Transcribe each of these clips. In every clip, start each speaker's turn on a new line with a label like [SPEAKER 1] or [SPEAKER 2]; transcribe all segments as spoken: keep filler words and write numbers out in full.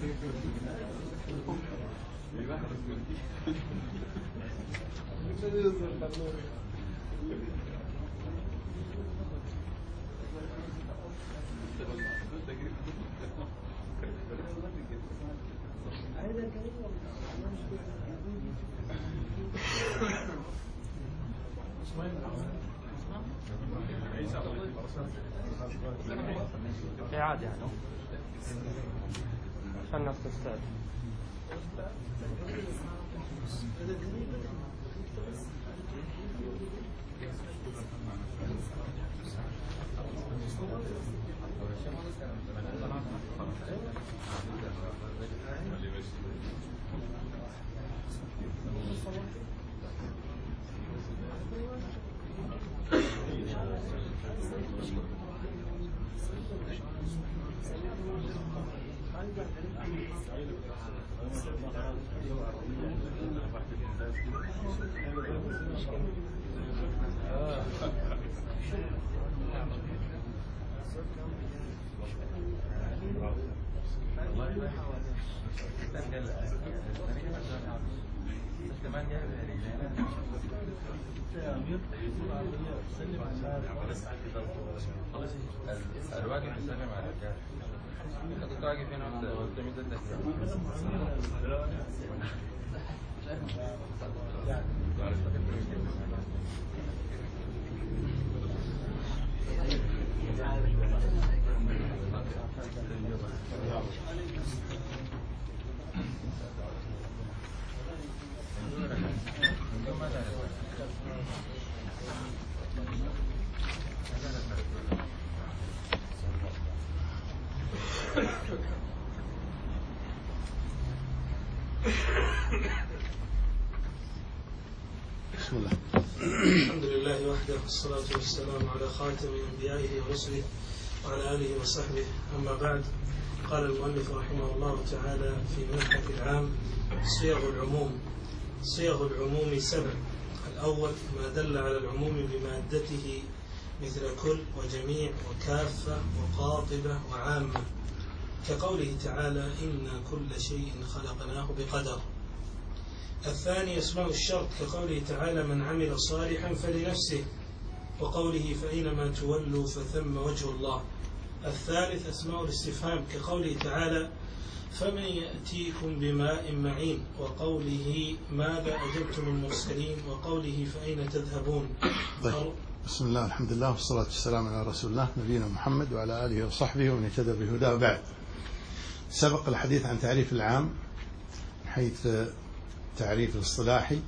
[SPEAKER 1] عادي يعني عشان الناس تستعد.
[SPEAKER 2] الواجب يسلم على الرجال. انت كنت واقف هنا وانت مدتك
[SPEAKER 3] بسم الله. الحمد لله وحده والصلاة والسلام على خاتم أنبيائه ورسله وعلى آله وصحبه. أما بعد، قال المؤلف رحمه الله تعالى في مبحث العام: صيغ العموم. صيغ العموم سبع. الأول ما دل على العموم بمادته مثل كل وجميع وكافة وقاطبة وعامة، كقوله تعالى: إن كل شيء خلقناه بقدر. الثاني اسماء الشرط، كقوله تعالى: من عمل صالحا فلنفسه، وقوله: فأينما تولوا فثم وجه الله. الثالث اسماء الاستفهام، كقوله تعالى: فمن يأتيكم بماء معين، وقوله: ماذا أجبتم المرسلين، وقوله: فأين تذهبون.
[SPEAKER 4] طيب. بسم الله، الحمد لله، والصلاة والسلام على رسول الله نبينا محمد وعلى آله وصحبه ومن اهتدى بهداه. بعد، سبق الحديث عن تعريف العام حيث تعريف الاصطلاحي،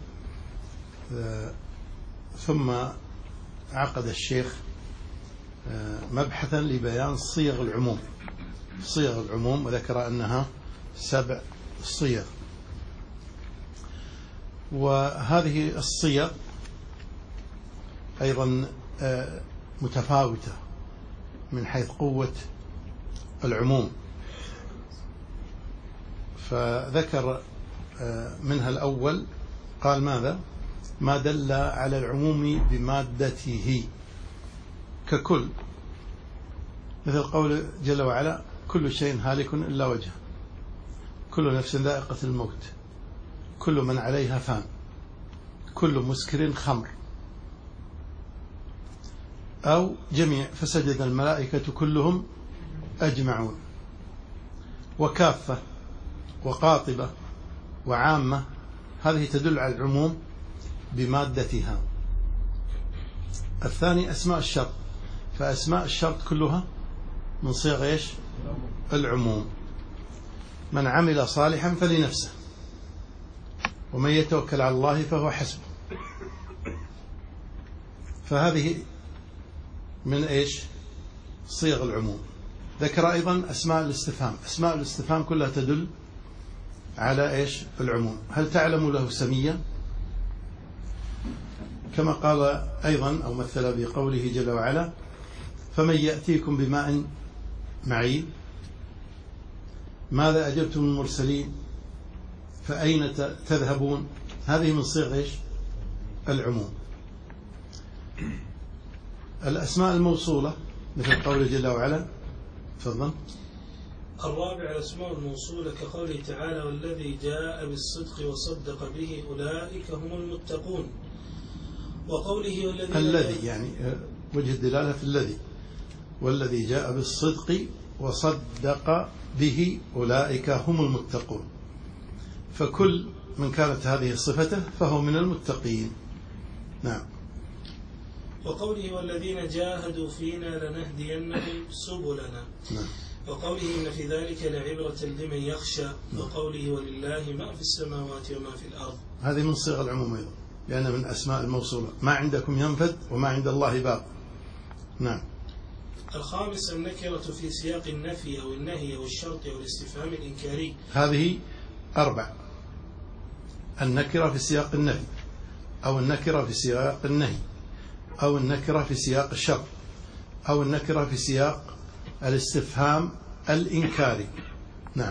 [SPEAKER 4] ثم عقد الشيخ مبحثا لبيان صيغ العموم صيغ العموم وذكر أنها سبع صيغ. وهذه الصيغ أيضا متفاوتة من حيث قوة العموم، فذكر منها الأول، قال: ماذا؟ ما دل على العموم بمادته، ككل، مثل قول جل وعلا: كل شيء هالك إلا وجهه، كل نفس ذائقة الموت، كل من عليها فان، كل مسكر خمر. أو جميع: فسجد الملائكة كلهم أجمعون. وكافة وقاطبة وعامة، هذه تدل على العموم بمادتها. الثاني أسماء الشرط، فأسماء الشرط كلها من صيغ إيش؟ العموم. من عمل صالحا فلنفسه، ومن يتوكل على الله فهو حسبه. فهذه من إيش؟ صيغ العموم. ذكر أيضا أسماء الاستفهام. أسماء الاستفهام كلها تدل على إيش؟ العموم. هل تعلم له سميا؟ كما قال أيضا أو مثل بقوله جل وعلا: فمن يأتيكم بماء معين، ماذا أجبتم المرسلين، فأين تذهبون. هذه من صيغ إيش؟ العموم. الأسماء الموصولة مثل قوله جل وعلا: تفضل.
[SPEAKER 3] الرابع الأسماء الموصولة كقوله تعالى والذي جاء بالصدق وصدق به أولئك هم المتقون. وقوله والذي
[SPEAKER 4] الذي يعني وجه الدلالة في الذي، والذي جاء بالصدق وصدق به أولئك هم المتقون، فكل من كانت هذه صفته فهو من المتقين. نعم.
[SPEAKER 3] وقوله والذين جاهدوا فينا لنهدينهم سبلنا.
[SPEAKER 4] نعم.
[SPEAKER 3] وقوله إن في ذلك لعبرة لمن يخشى. وقوله ولله ما في السماوات وما في الأرض.
[SPEAKER 4] هذه من صيغ العموم أيضا، لأن من أسماء الموصولة ما عندكم ينفد وما عند الله باق. نعم.
[SPEAKER 3] الخامس النكرة في سياق النفي أو النهي أو الشرط أو الاستفهام الإنكاري.
[SPEAKER 4] هذه أربع: النكرة في سياق النفي، أو النكرة في سياق النهي، أو النكرة في سياق الشرط، أو النكرة في سياق الاستفهام الإنكاري. نعم.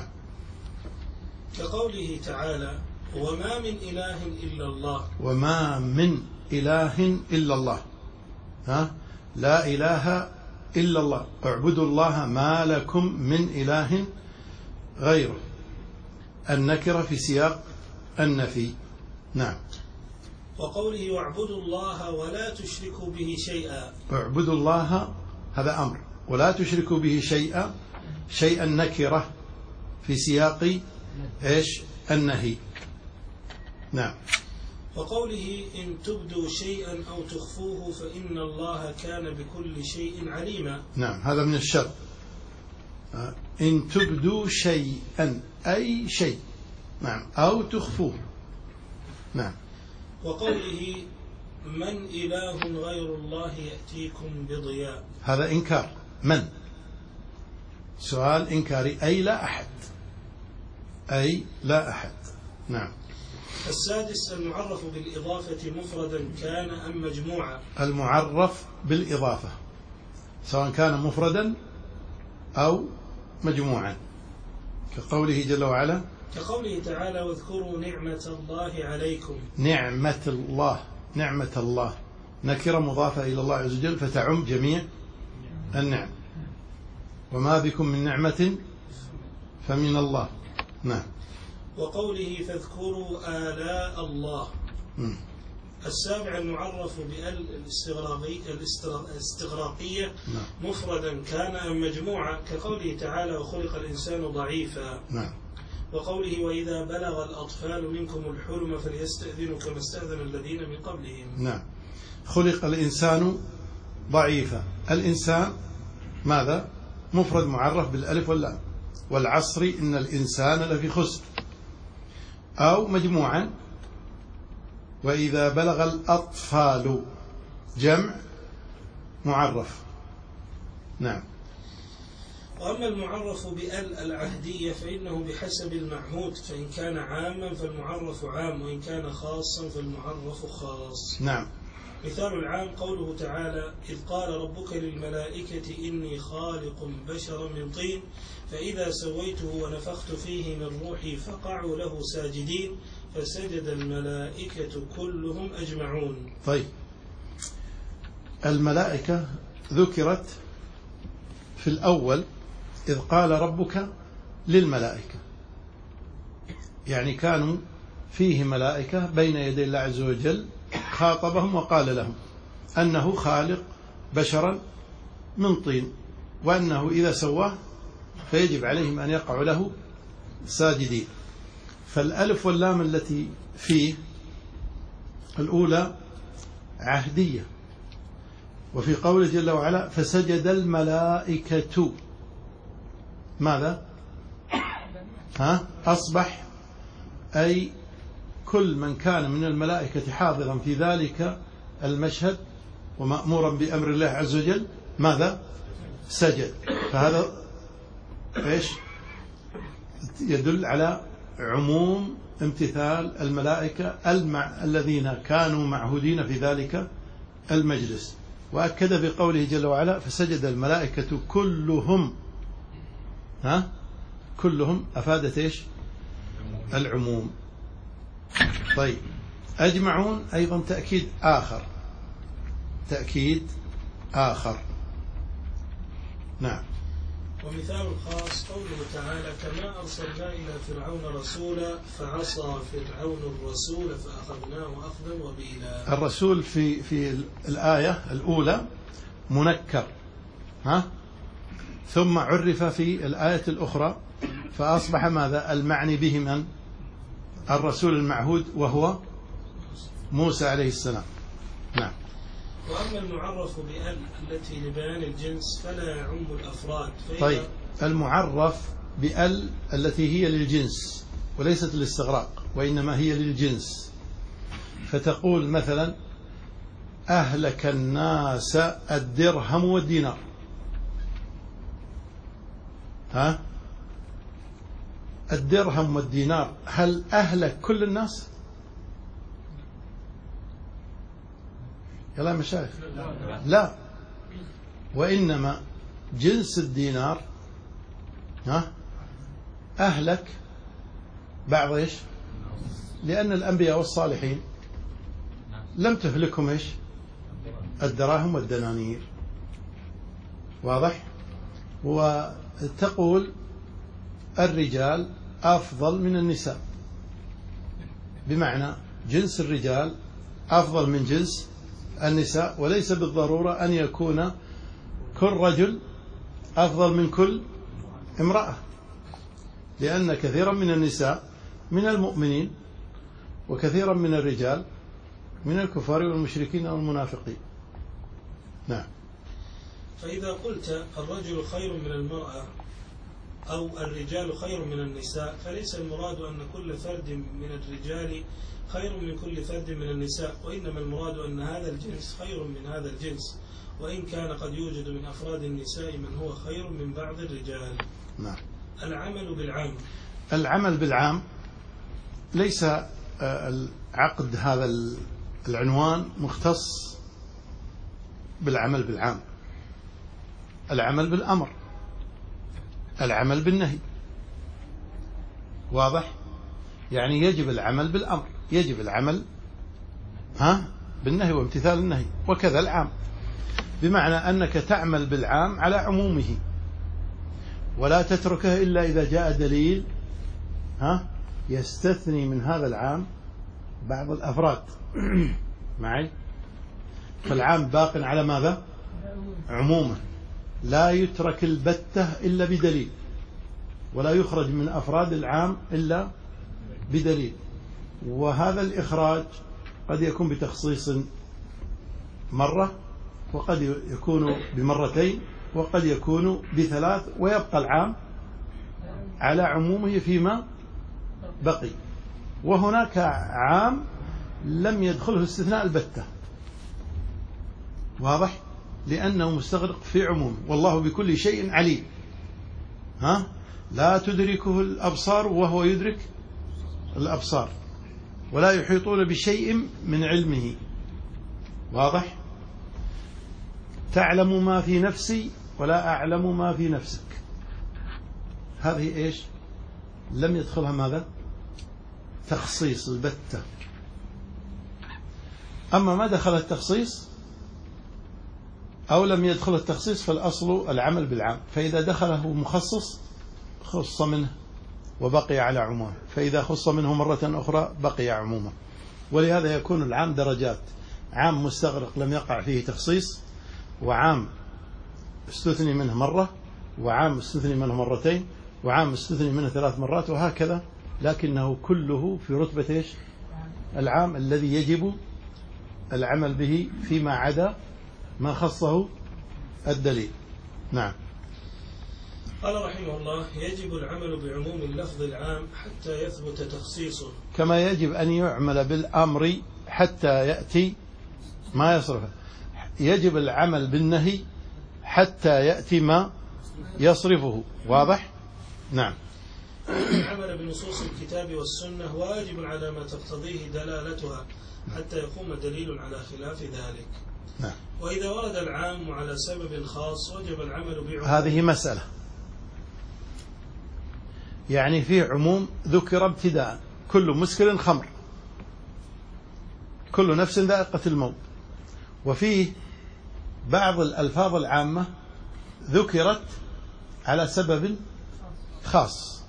[SPEAKER 3] كقوله تعالى وما من إله إلا الله.
[SPEAKER 4] وما من إله إلا الله. ها؟ لا إله إلا الله، اعبدوا الله ما لكم من إله غيره. النكرة في سياق النفي. نعم.
[SPEAKER 3] وقوله واعبدوا الله ولا تشركوا به شيئا.
[SPEAKER 4] اعبدوا الله هذا أمر، ولا تشركوا به شيئا، شيئا نكرة في سياق إيش؟ النهي. نعم.
[SPEAKER 3] وقوله إن تبدوا شيئا أو تخفوه فإن الله كان بكل شيء عليما.
[SPEAKER 4] نعم، هذا من الشر. إن تبدوا شيئا أي شيء. نعم. أو تخفوه. نعم.
[SPEAKER 3] وقوله من إله غير الله يأتيكم بضياء.
[SPEAKER 4] هذا إنكار. من؟ سؤال إنكاري، أي لا أحد، أي لا أحد. نعم.
[SPEAKER 3] السادس المعرف بالإضافة مفردا كان أم مجموعا.
[SPEAKER 4] المعرف بالإضافة سواء كان مفردا أو مجموعا، كقوله جل وعلا
[SPEAKER 3] كقوله تعالى واذكروا نعمة الله عليكم.
[SPEAKER 4] نعمة الله، نعمة الله نكرة مضافة إلى الله عز وجل فتعم جميع النعم. وما بكم من نعمة فمن الله. نعم.
[SPEAKER 3] وقوله فاذكروا آلاء الله.
[SPEAKER 4] م.
[SPEAKER 3] السابع المعرف بال الاستغراقية مفردا كان أم مجموعة كقوله تعالى وخلق الإنسان ضعيفا.
[SPEAKER 4] نعم.
[SPEAKER 3] وقوله وإذا بلغ الأطفال منكم الحلم فليستأذنوا كما استأذن الذين من قبلهم.
[SPEAKER 4] نعم. خلق الإنسان ضعيفا، الإنسان ماذا؟ مفرد معرف بالألف واللام، والعصر إن الإنسان لفي خسر. أو مجموعا وإذا بلغ الأطفال جمع معرف. نعم.
[SPEAKER 3] وأما المعرف بأل العهدية فإنه بحسب المعهود، فإن كان عاما فالمعرف عام، وإن كان خاصا فالمعرف خاص.
[SPEAKER 4] نعم.
[SPEAKER 3] مثال العام قوله تعالى إذ قال ربك للملائكة إني خالق بشرا من طين فإذا سويته ونفخت فيه من روحي فقعوا له ساجدين فسجد الملائكة كلهم أجمعون.
[SPEAKER 4] طيب، الملائكة ذكرت في الأول إذ قال ربك للملائكة، يعني كانوا فيه ملائكة بين يدي الله عز وجل خاطبهم وقال لهم أنه خالق بشرا من طين، وأنه إذا سواه فيجب عليهم أن يقعوا له ساجدين. فالألف واللام التي فيه الأولى عهدية، وفي قوله جل وعلا فسجد الملائكة ماذا؟ ها؟ أصبح أي كل من كان من الملائكة حاضرا في ذلك المشهد ومأمورا بأمر الله عز وجل ماذا؟ سجد. فهذا إيش؟ يدل على عموم امتثال الملائكة المع... الذين كانوا معهودين في ذلك المجلس. وأكد بقوله جل وعلا فسجد الملائكة كلهم. ها؟ كلهم أفادت إيش؟ العموم. طيب، أجمعون أيضا تأكيد آخر، تأكيد آخر. نعم.
[SPEAKER 3] ومثال الخاص قوله تعالى كما أرسلنا إلى فرعون رسولا فعصى فرعون الرسول فأخذناه أخذا وبيلا.
[SPEAKER 4] الرسول في في الآية الأولى منكر، ها، ثم عرف في الآية الأخرى فأصبح ماذا المعني به من؟ الرسول المعهود وهو موسى عليه السلام. نعم.
[SPEAKER 3] وأما المعرف بأل التي لبيان الجنس فلا يعم الأفراد.
[SPEAKER 4] طيب، المعرف بأل التي هي للجنس وليست للاستغراق وإنما هي للجنس، فتقول مثلا أهلك الناس الدرهم والدينار، ها، الدرهم والدينار هل أهلك كل الناس؟ يلا مشايخ، لا، وإنما جنس الدينار، ها، أهلك بعض إيش؟ لأن الأنبياء والصالحين لم تهلكهم إيش؟ الدراهم والدنانير، واضح؟ وتقول الرجال أفضل من النساء، بمعنى جنس الرجال أفضل من جنس النساء، وليس بالضرورة أن يكون كل رجل أفضل من كل امرأة، لأن كثيرا من النساء من المؤمنين وكثيرا من الرجال من الكفار والمشركين والمنافقين. نعم.
[SPEAKER 3] فإذا قلت الرجل خير من المرأة أو الرجال خير من النساء فليس المراد أن كل فرد من الرجال خير من كل فرد من النساء، وإنما المراد أن هذا الجنس خير من هذا الجنس، وإن كان قد يوجد من أفراد النساء من هو خير من بعض الرجال.
[SPEAKER 4] نعم.
[SPEAKER 3] العمل بالعام.
[SPEAKER 4] العمل بالعام ليس العقد هذا العنوان مختص بالعمل بالعام، العمل بالأمر، العمل بالنهي، واضح؟ يعني يجب العمل بالأمر، يجب العمل ها بالنهي وامتثال النهي، وكذا العام، بمعنى أنك تعمل بالعام على عمومه ولا تتركه إلا إذا جاء دليل ها يستثني من هذا العام بعض الأفراد. معي؟ فالعام باق على ماذا؟ عموما، لا يترك البتة إلا بدليل، ولا يخرج من أفراد العام إلا بدليل، وهذا الإخراج قد يكون بتخصيص مرة، وقد يكون بمرتين، وقد يكون بثلاث، ويبقى العام على عمومه فيما بقي. وهناك عام لم يدخله استثناء البتة، واضح؟ لأنه مستغرق في عموم، والله بكل شيء عليم، ها، لا تدركه الأبصار وهو يدرك الأبصار، ولا يحيطون بشيء من علمه، واضح؟ تعلم ما في نفسي ولا أعلم ما في نفسك، هذه إيش؟ لم يدخلها ماذا؟ تخصيص البتة. أما ما دخل التخصيص أو لم يدخل التخصيص فالأصل العمل بالعام، فإذا دخله مخصص خص منه وبقي على عمومه، فإذا خص منه مرة أخرى بقي عمومه. ولهذا يكون العام درجات، عام مستغرق لم يقع فيه تخصيص، وعام استثني منه مرة، وعام استثني منه مرتين، وعام استثني منه ثلاث مرات، وهكذا، لكنه كله في رتبة إيش؟ العام الذي يجب العمل به فيما عدا ما خصه الدليل. نعم.
[SPEAKER 3] قال رحمه الله يجب العمل بعموم اللفظ العام حتى يثبت تخصيصه،
[SPEAKER 4] كما يجب أن يعمل بالأمر حتى يأتي ما يصرفه، يجب العمل بالنهي حتى يأتي ما يصرفه، واضح؟ نعم.
[SPEAKER 3] العمل بنصوص الكتاب والسنة واجب على ما تقتضيه دلالتها حتى يقوم دليل على خلاف ذلك.
[SPEAKER 4] نعم.
[SPEAKER 3] وإذا ورد العام على سبب خاص وجب العمل بعموم.
[SPEAKER 4] هذه مسألة، يعني في عموم ذكر ابتداء كل مسكر خمر، كل نفس ذائقة الموت، وفيه بعض الألفاظ العامة ذكرت على سبب خاص،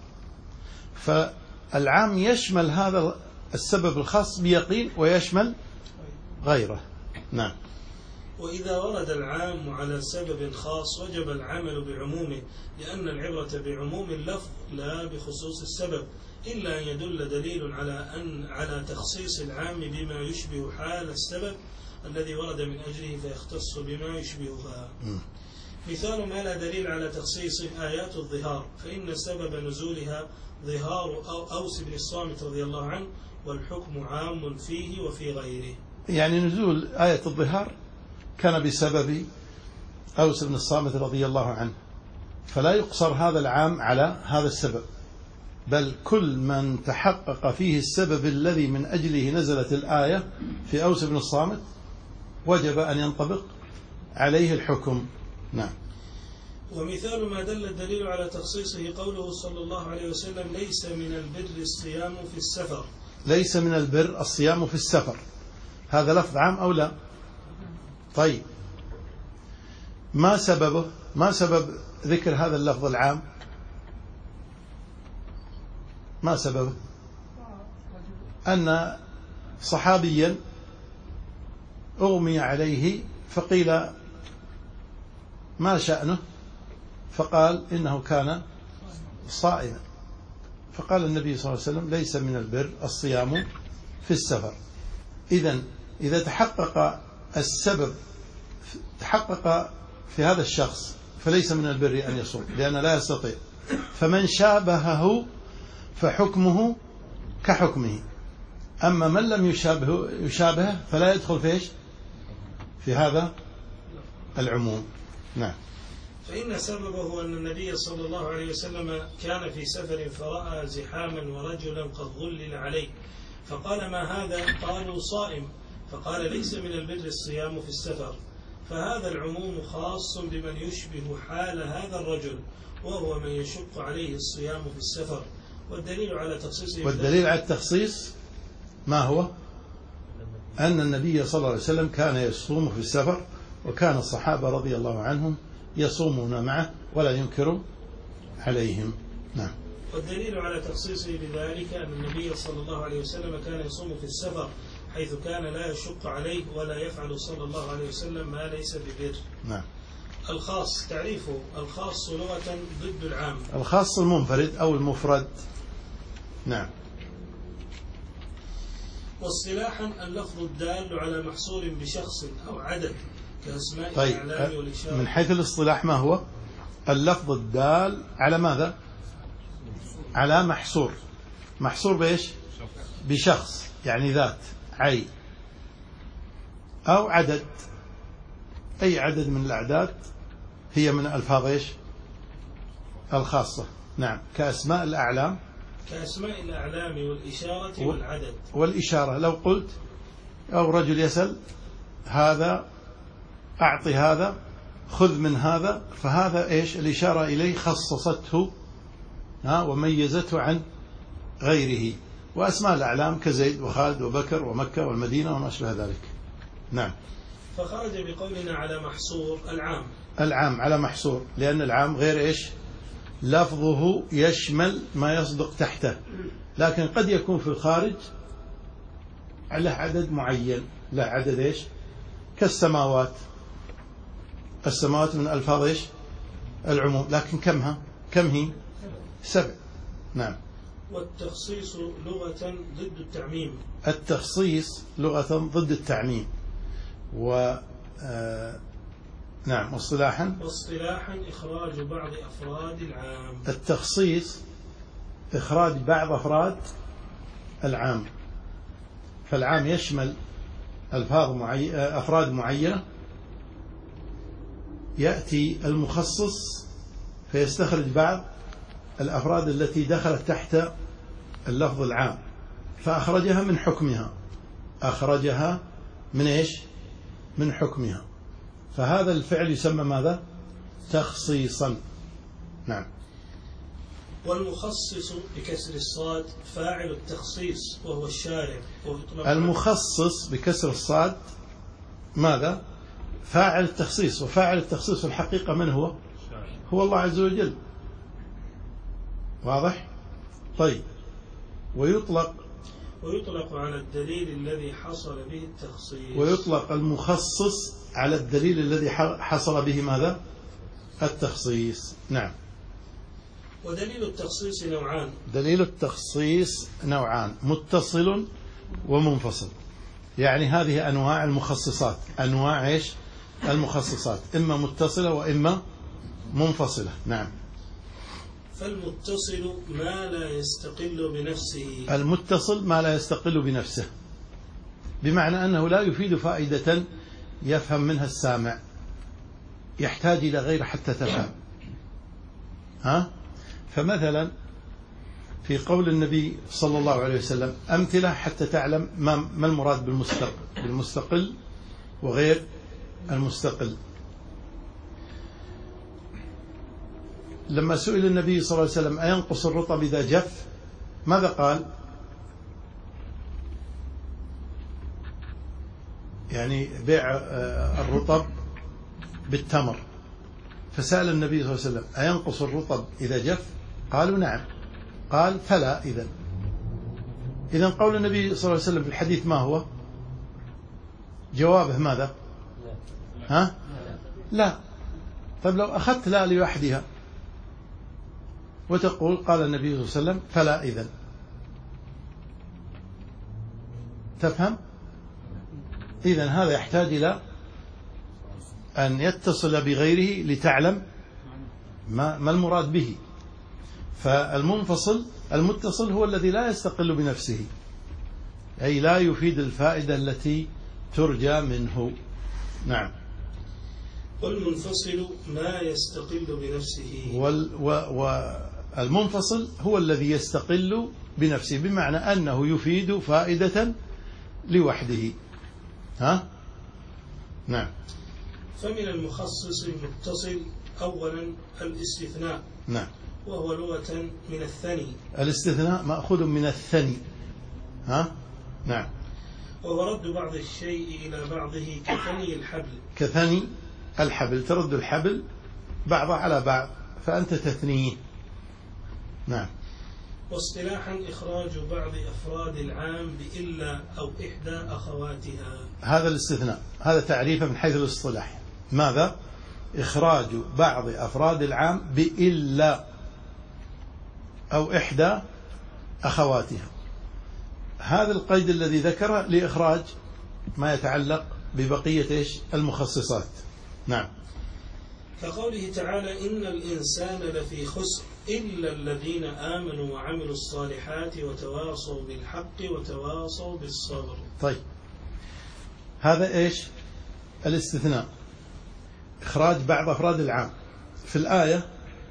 [SPEAKER 4] فالعام يشمل هذا السبب الخاص بيقين ويشمل غيره. نعم.
[SPEAKER 3] وإذا ورد العام على سبب خاص وجب العمل بعمومه، لأن العبرة بعموم اللفظ لا بخصوص السبب، إلا أن يدل دليل على أن على تخصيص العام بما يشبه حال السبب الذي ورد من أجله فيختص بما يشبهها. مثال ما لا دليل على تخصيصه آيات الظهار، فإن سبب نزولها ظهار أوس بن الصامت رضي الله عنه، والحكم عام فيه وفي غيره.
[SPEAKER 4] يعني نزول آية الظهار كان بسبب أوس بن الصامت رضي الله عنه، فلا يقصر هذا العام على هذا السبب، بل كل من تحقق فيه السبب الذي من أجله نزلت الآية في أوس بن الصامت وجب أن ينطبق عليه الحكم. نعم.
[SPEAKER 3] ومثال ما دل الدليل على تخصيصه قوله صلى الله عليه وسلم: ليس من البر الصيام في السفر.
[SPEAKER 4] ليس من البر الصيام في السفر، هذا لفظ عام أو لا؟ طيب، ما سببه؟ ما سبب ذكر هذا اللفظ العام؟ ما سببه؟ أن صحابيا أغمي عليه فقيل ما شأنه؟ فقال إنه كان صائما، فقال النبي صلى الله عليه وسلم: ليس من البر الصيام في السفر. إذن إذا تحقق السبب تحقق في هذا الشخص فليس من البر أن يصوم، لأنه لا يستطيع. فمن شابهه فحكمه كحكمه، أما من لم يشابهه يشابهه فلا يدخل فيش في هذا العموم. نعم.
[SPEAKER 3] فإن سببه أن النبي صلى الله عليه وسلم كان في سفر فرأى زحاما ورجلا قد ظلل عليه، فقال: ما هذا؟ قالوا: صائم. فقال: ليس من البر الصيام في السفر. فهذا العموم خاص بمن يشبه حال هذا الرجل، وهو من يشق عليه الصيام في السفر. والدليل على تخصيصه
[SPEAKER 4] والدليل على التخصيص ما هو؟ أن النبي صلى الله عليه وسلم كان يصوم في السفر، وكان الصحابة رضي الله عنهم يصومون معه ولا ينكر عليهم. نعم.
[SPEAKER 3] والدليل على تخصيصه بذلك أن النبي صلى الله عليه وسلم كان يصوم في السفر، حيث كان لا يشق عليه ولا يفعل صلى الله عليه وسلم ما ليس ببر.
[SPEAKER 4] نعم.
[SPEAKER 3] الخاص، تعريفه: الخاص لغة ضد العام.
[SPEAKER 4] الخاص المنفرد أو المفرد. نعم.
[SPEAKER 3] واصطلاحا اللفظ الدال على محصور بشخص أو عدد كأسماء
[SPEAKER 4] طيب.
[SPEAKER 3] الإعلام والإشارة.
[SPEAKER 4] من حيث الاصطلاح ما هو؟ اللفظ الدال على ماذا؟ على محصور. محصور بإيش؟ بشخص، يعني ذات، عين، أو عدد، أي عدد من الأعداد هي من ألفاظ إيش؟ الخاصة. نعم. كأسماء الأعلام
[SPEAKER 3] كأسماء الأعلام والإشارة والعدد.
[SPEAKER 4] والإشارة، لو قلت أو رجل يسأل: هذا أعطي هذا، خذ من هذا، فهذا إيش؟ الإشارة إليه خصصته ها وميزته عن غيره. وأسماء الأعلام كزيد وخالد وبكر ومكة والمدينة وما أشبه ذلك. نعم.
[SPEAKER 3] فخرج بقولنا على محصور العام.
[SPEAKER 4] العام على محصور، لأن العام غير إيش؟ لفظه يشمل ما يصدق تحته، لكن قد يكون في الخارج على عدد معين، لا عدد إيش؟ كالسماوات. السماوات من ألفاظ إيش؟ العموم، لكن كمها؟ كم هي؟ سبع. نعم.
[SPEAKER 3] والتخصيص لغة ضد التعميم.
[SPEAKER 4] التخصيص لغة ضد التعميم. و آه نعم. واصطلاحا
[SPEAKER 3] واصطلاحا إخراج بعض أفراد العام.
[SPEAKER 4] التخصيص إخراج بعض أفراد العام، فالعام يشمل ألفاظ معي... أفراد معينة، يأتي المخصص فيستخرج بعض الأفراد التي دخلت تحت اللفظ العام فأخرجها من حكمها، أخرجها من إيش؟ من حكمها. فهذا الفعل يسمى ماذا؟ تخصيصا. نعم.
[SPEAKER 3] والمخصص بكسر الصاد فاعل التخصيص وهو الشارع.
[SPEAKER 4] المخصص بكسر الصاد ماذا؟ فاعل التخصيص. وفاعل التخصيص الحقيقة من هو؟ هو الله عز وجل، واضح؟ طيب. ويطلق
[SPEAKER 3] ويطلق على الدليل الذي حصل به التخصيص
[SPEAKER 4] ويطلق المخصص على الدليل الذي حصل به ماذا؟ التخصيص. نعم.
[SPEAKER 3] ودليل التخصيص نوعان.
[SPEAKER 4] دليل التخصيص نوعان، متصل ومنفصل. يعني هذه أنواع المخصصات، أنواع إيش؟ المخصصات، إما متصلة وإما منفصلة. نعم.
[SPEAKER 3] فالمتصل ما لا يستقل بنفسه.
[SPEAKER 4] المتصل ما لا يستقل بنفسه، بمعنى أنه لا يفيد فائدة يفهم منها السامع، يحتاج إلى غير حتى تفهم. ها؟ فمثلا في قول النبي صلى الله عليه وسلم أمثلة حتى تعلم ما المراد بالمستقل بالمستقل وغير المستقل. لما سئل النبي صلى الله عليه وسلم أينقص الرطب إذا جف، ماذا قال؟ يعني بيع الرطب بالتمر، فسأل النبي صلى الله عليه وسلم أينقص الرطب إذا جف؟ قالوا نعم. قال فلا. إذن إذن قول النبي صلى الله عليه وسلم في الحديث ما هو؟ جوابه ماذا؟ ها؟ لا. طيب لو أخذت لا لوحدها وتقول قال النبي صلى الله عليه وسلم فلا، إذن تفهم؟ إذن هذا يحتاج إلى أن يتصل بغيره لتعلم ما, ما المراد به. فالمنفصل المتصل هو الذي لا يستقل بنفسه، أي لا يفيد الفائدة التي ترجى منه. نعم.
[SPEAKER 3] والمنفصل ما يستقل بنفسه.
[SPEAKER 4] وال والمنفصل هو الذي يستقل بنفسه، بمعنى أنه يفيد فائدة لوحده. ها؟ نعم.
[SPEAKER 3] فمن المخصص المتصل أولا الاستثناء.
[SPEAKER 4] نعم.
[SPEAKER 3] وهو لغة من الثني.
[SPEAKER 4] الاستثناء مأخوذ من الثني. ها؟ نعم.
[SPEAKER 3] وهو رد بعض الشيء إلى بعضه كثني الحبل.
[SPEAKER 4] كثني الحبل، ترد الحبل بعضه على بعض فأنت تثنيه. نعم.
[SPEAKER 3] واصطلاحا إخراج بعض أفراد العام بإلا أو إحدى أخواتها.
[SPEAKER 4] هذا الاستثناء، هذا تعريفه من حيث الاصطلاح. ماذا؟ إخراج بعض أفراد العام بإلا أو إحدى أخواتها. هذا القيد الذي ذكره لإخراج ما يتعلق ببقية إيش؟ المخصصات. نعم.
[SPEAKER 3] كقوله تعالى إن الإنسان لفي خسر إلا الذين آمنوا وعملوا الصالحات وتواصوا بالحق وتواصوا بالصبر.
[SPEAKER 4] طيب، هذا إيش؟ الاستثناء، إخراج بعض أفراد العام. في الآية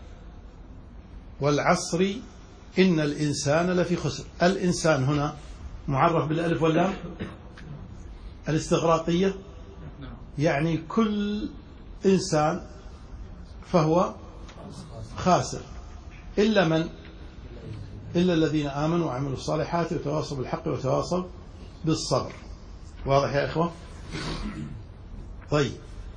[SPEAKER 4] والعصر إن الإنسان لفي خسر، الإنسان هنا معرف بالألف واللام الاستغراقية، يعني كل إنسان فهو خاسر إلا من؟ إلا الذين آمنوا وعملوا الصالحات وتواصوا بالحق وتواصوا بالصبر. واضح يا إخوة؟ طيب،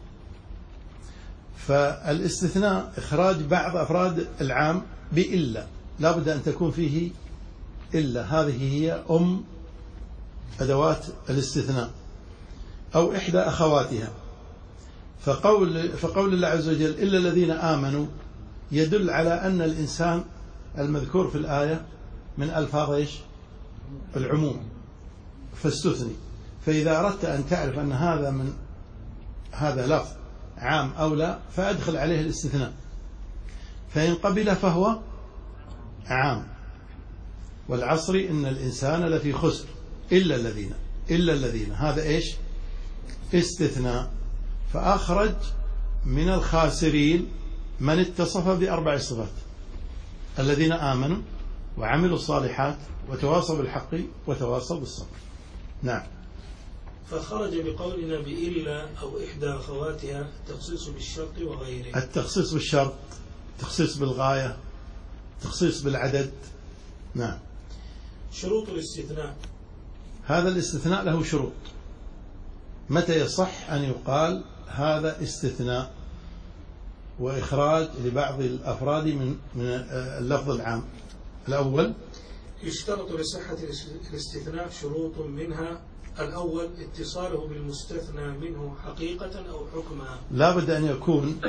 [SPEAKER 4] فالاستثناء إخراج بعض أفراد العام بإلا، لا بد أن تكون فيه إلا، هذه هي أم أدوات الاستثناء أو إحدى أخواتها. فقول, فقول الله عز وجل إلا الذين آمنوا يدل على أن الإنسان المذكور في الآية من ألفاظ إيش؟ العموم، فاستثني. فإذا أردت أن تعرف أن هذا من هذا لفظ عام أو لا فأدخل عليه الاستثناء، فإن قبل فهو عام. والعصر إن الإنسان لفي خسر إلا الذين إلا الذين هذا إيش؟ استثناء. فأخرج من الخاسرين من اتصف بأربع صفات: الذين آمنوا وعملوا الصالحات وتواصوا بالحق وتواصوا بالصبر. نعم.
[SPEAKER 3] فخرج بقولنا بإلا أو إحدى أخواتها التخصيص بالشرط وغيره.
[SPEAKER 4] التخصيص بالشرط، التخصيص بالغاية، التخصيص بالعدد. نعم.
[SPEAKER 3] شروط الاستثناء،
[SPEAKER 4] هذا الاستثناء له شروط. متى يصح أن يقال هذا استثناء؟ وإخراج لبعض الأفراد من من اللفظ العام. الأول
[SPEAKER 3] يشترط لصحة الاستثناء شروط منها: الأول اتصاله بالمستثنى منه حقيقة أو حكما.
[SPEAKER 4] لا بد أن يكون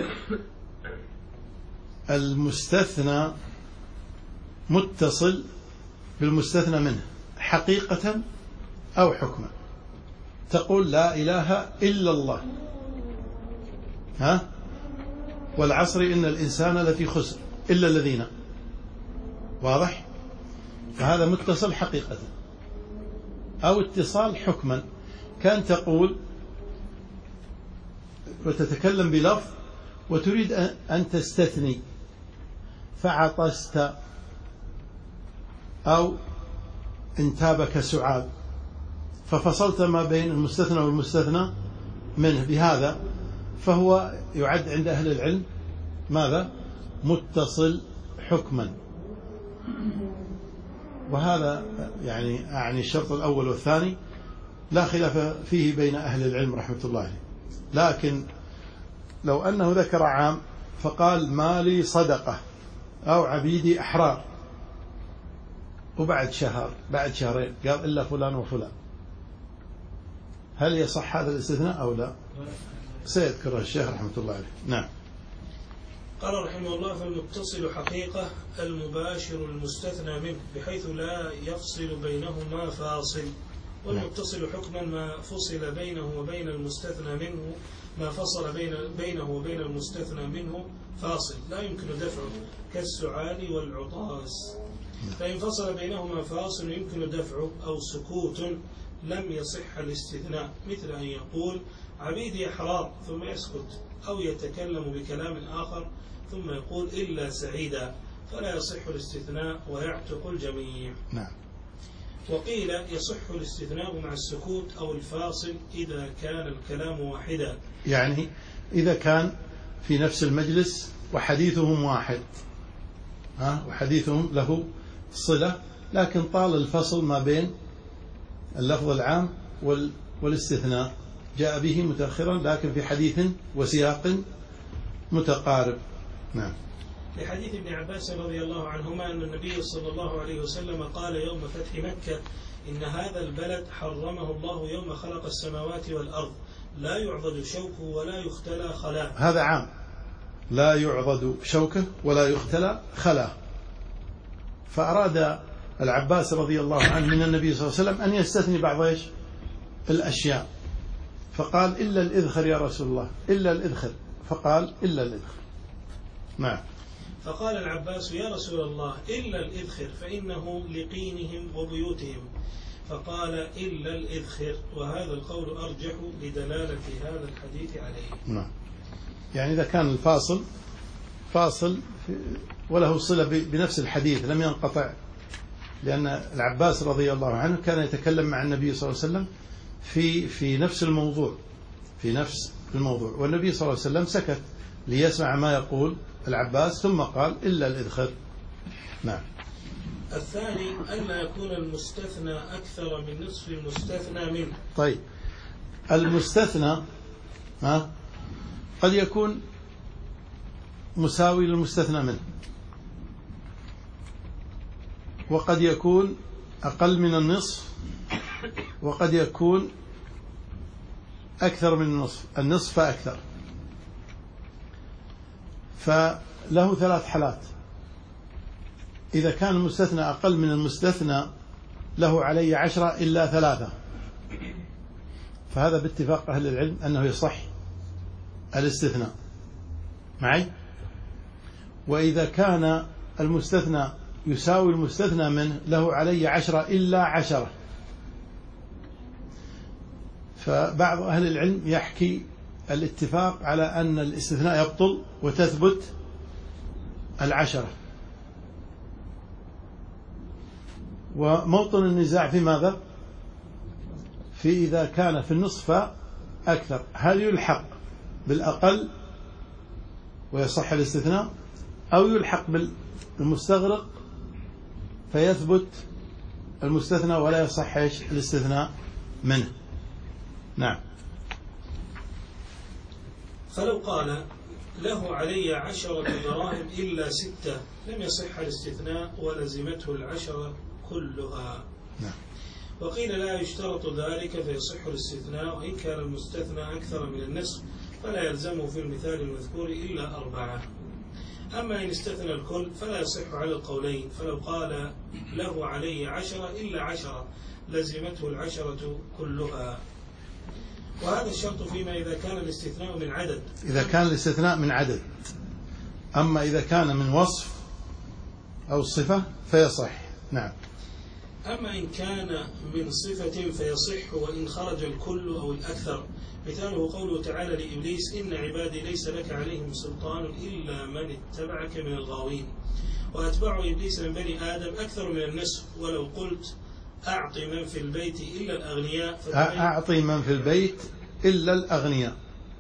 [SPEAKER 4] المستثنى متصل بالمستثنى منه حقيقة أو حكما. تقول لا إله إلا الله، ها، والعصر إن الإنسان لفي خسر إلا الذين، واضح؟ فهذا متصل حقيقة. أو اتصال حكما، كان تقول وتتكلم بلفظ وتريد أن تستثني، فعطست أو انتابك سعال، ففصلت ما بين المستثنى والمستثنى منه بهذا، فهو يعد عند أهل العلم ماذا؟ متصل حكما. وهذا يعني أعني الشرط الأول والثاني لا خلاف فيه بين أهل العلم رحمة الله. لكن لو أنه ذكر عام فقال مالي صدقة أو عبيدي أحرار، وبعد شهر بعد شهرين قال إلا فلان وفلان، هل يصح هذا الاستثناء أو لا؟ سيذكره الشيخ رحمة الله عليه. نعم.
[SPEAKER 3] قال رحمه الله: فالمتصل حقيقة المباشر المستثنى منه بحيث لا يفصل بينهما فاصل، والمتصل حكما ما فصل بينه وبين المستثنى منه ما فصل بين بينه وبين المستثنى منه فاصل لا يمكن دفعه كالسعال والعطاس. فإن فصل بينهما فاصل يمكن دفعه أو سكوت لم يصح الاستثناء، مثل أن يقول عبيدي أحرار ثم يسكت، أو يتكلم بكلام آخر ثم يقول إلا سعيدا، فلا يصح الاستثناء ويعتق الجميع.
[SPEAKER 4] نعم.
[SPEAKER 3] وقيل يصح الاستثناء مع السكوت أو الفاصل إذا كان الكلام واحدا،
[SPEAKER 4] يعني إذا كان في نفس المجلس وحديثهم واحد، ها، وحديثهم له صلة، لكن طال الفصل ما بين اللفظ العام والاستثناء، جاء به متأخرا لكن في حديث وسياق متقارب. نعم.
[SPEAKER 3] لحديث ابن عباس رضي الله عنهما أن النبي صلى الله عليه وسلم قال يوم فتح مكة: إن هذا البلد حرمه الله يوم خلق السماوات والأرض، لا يعضد شوكه ولا يختلى خلاه.
[SPEAKER 4] هذا عام، لا يعضد شوكه ولا يختلى خلاه. فأراد العباس رضي الله عنه من النبي صلى الله عليه وسلم أن يستثني بعض إيش الأشياء، فقال إلا الإذخر يا رسول الله، إلا الإذخر، فقال إلا الإذخر. نعم.
[SPEAKER 3] فقال العباس: يا رسول الله إلا الإذخر فإنه لقينهم وبيوتهم، فقال إلا الإذخر، وهذا القول أرجح لدلالة هذا الحديث عليه.
[SPEAKER 4] نعم. يعني إذا كان الفاصل فاصل وله صلة بنفس الحديث لم ينقطع، لأن العباس رضي الله عنه كان يتكلم مع النبي صلى الله عليه وسلم في في نفس الموضوع في نفس الموضوع والنبي صلى الله عليه وسلم سكت ليسمع ما يقول العباس، ثم قال إلا الإذخر. نعم.
[SPEAKER 3] الثاني ألا يكون المستثنى أكثر من نصف المستثنى منه.
[SPEAKER 4] طيب، المستثنى ها قد يكون مساوي للمستثنى منه، وقد يكون أقل من النصف، وقد يكون أكثر من النصف، النصف فأكثر. فله ثلاث حالات: إذا كان المستثنى أقل من المستثنى له علي عشرة إلا ثلاثة، فهذا باتفاق أهل العلم أنه يصح الاستثناء معي. وإذا كان المستثنى يساوي المستثنى منه له علي عشرة إلا عشرة، فبعض أهل العلم يحكي الاتفاق على أن الاستثناء يبطل وتثبت العشرة. وموطن النزاع في ماذا؟ في إذا كان في النصف أكثر، هل يلحق بالأقل ويصح الاستثناء، أو يلحق بالمستغرق فيثبت المستثنى ولا يصح الاستثناء منه. نعم.
[SPEAKER 3] فلو قال له علي عشرة دراهم إلا ستة لم يصح الاستثناء ولزمته العشرة كلها.
[SPEAKER 4] نعم.
[SPEAKER 3] وقيل لا يشترط ذلك فيصح الاستثناء، وإن كان المستثنى أكثر من النصف فلا يلزمه في المثال المذكور إلا أربعة. أما إن استثنى الكل فلا يصح على القولين، فلو قال له علي عشرة إلا عشرة لزمته العشرة كلها. وهذا الشرط فيما إذا كان الاستثناء من عدد.
[SPEAKER 4] إذا كان الاستثناء من عدد. أما إذا كان من وصف أو صفة فيصح. نعم.
[SPEAKER 3] أما إن كان من صفة فيصح وإن خرج الكل أو الأكثر. مثاله قوله تعالى لإبليس إن عبادي ليس لك عليهم سلطان إلا من اتبعك من الغاوين. وأتباع إبليس من بني آدم أكثر من النصف. ولو قلت أعطي من في البيت إلا الأغنياء
[SPEAKER 4] أعطي من في البيت إلا الأغنياء،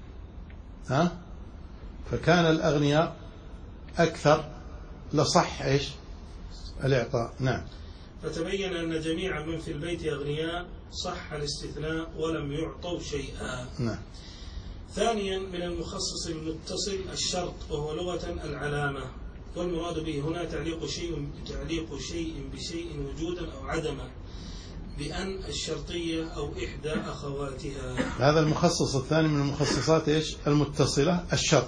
[SPEAKER 4] ها؟ فكان الأغنياء أكثر لصح إيش الإعطاء. نعم.
[SPEAKER 3] فتبين أن جميع من في البيت أغنياء صح الاستثناء ولم يعطوا شيئا.
[SPEAKER 4] نعم.
[SPEAKER 3] ثانيا من المخصص المتصل الشرط، وهو لغة العلامة، والمراد به هنا تعليق شيء تعليق شيء بشيء وجودا أو عدما، بأن الشرطية أو إحدى أخواتها.
[SPEAKER 4] هذا المخصص الثاني من المخصصات إيش المتصلة الشرط.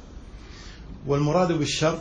[SPEAKER 4] والمراد بالشرط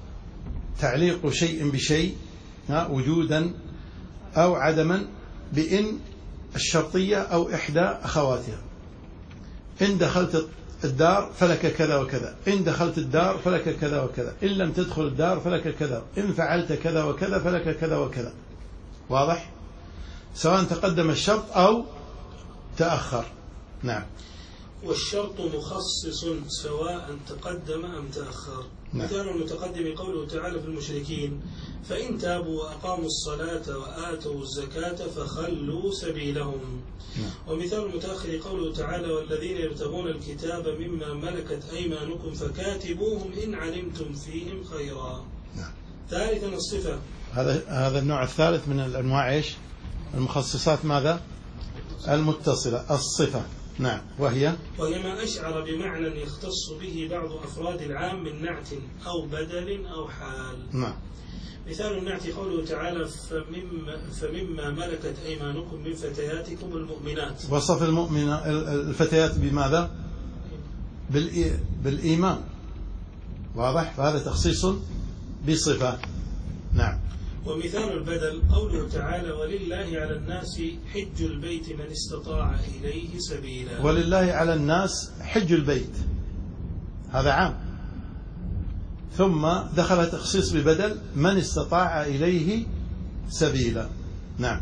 [SPEAKER 4] تعليق شيء بشيء وجودا أو عدما بإن الشرطية أو إحدى أخواتها. إن دخلت الدار فلك كذا وكذا، إن دخلت الدار فلك كذا وكذا، إن لم تدخل الدار فلك كذا، إن فعلت كذا وكذا فلك كذا وكذا. واضح؟ سواء تقدم الشرط أو تأخر. نعم.
[SPEAKER 3] والشرط مخصص سواء تقدم أم تأخر.
[SPEAKER 4] نعم.
[SPEAKER 3] مثال المتقدم قوله تعالى في المشركين فإن تابوا وأقاموا الصلاة وآتوا الزكاة فخلوا سبيلهم.
[SPEAKER 4] نعم.
[SPEAKER 3] ومثال المتأخر قوله تعالى والذين يبتغون الكتاب مما ملكت أيمانكم فكاتبوهم إن علمتم فيهم خيرا.
[SPEAKER 4] نعم.
[SPEAKER 3] ثالثا الصفة.
[SPEAKER 4] هذا هذا النوع الثالث من الأنواع إيش المخصصات ماذا المتصلة الصفة. نعم. وهي
[SPEAKER 3] وهي ما أشعر بمعنى يختص به بعض أفراد العام من نعت أو بدل أو حال.
[SPEAKER 4] نعم.
[SPEAKER 3] مثال النعت قوله تعالى فمما, فمما ملكت أيمانكم من فتياتكم المؤمنات.
[SPEAKER 4] وصف المؤمن الفتيات بماذا بالإيمان. واضح؟ فهذا تخصيص بصفة. نعم.
[SPEAKER 3] ومثال البدل قوله تعالى ولله على الناس حج البيت من استطاع إليه سبيلا.
[SPEAKER 4] ولله على الناس حج البيت هذا عام، ثم دخل تخصيص ببدل من استطاع إليه سبيلا. نعم.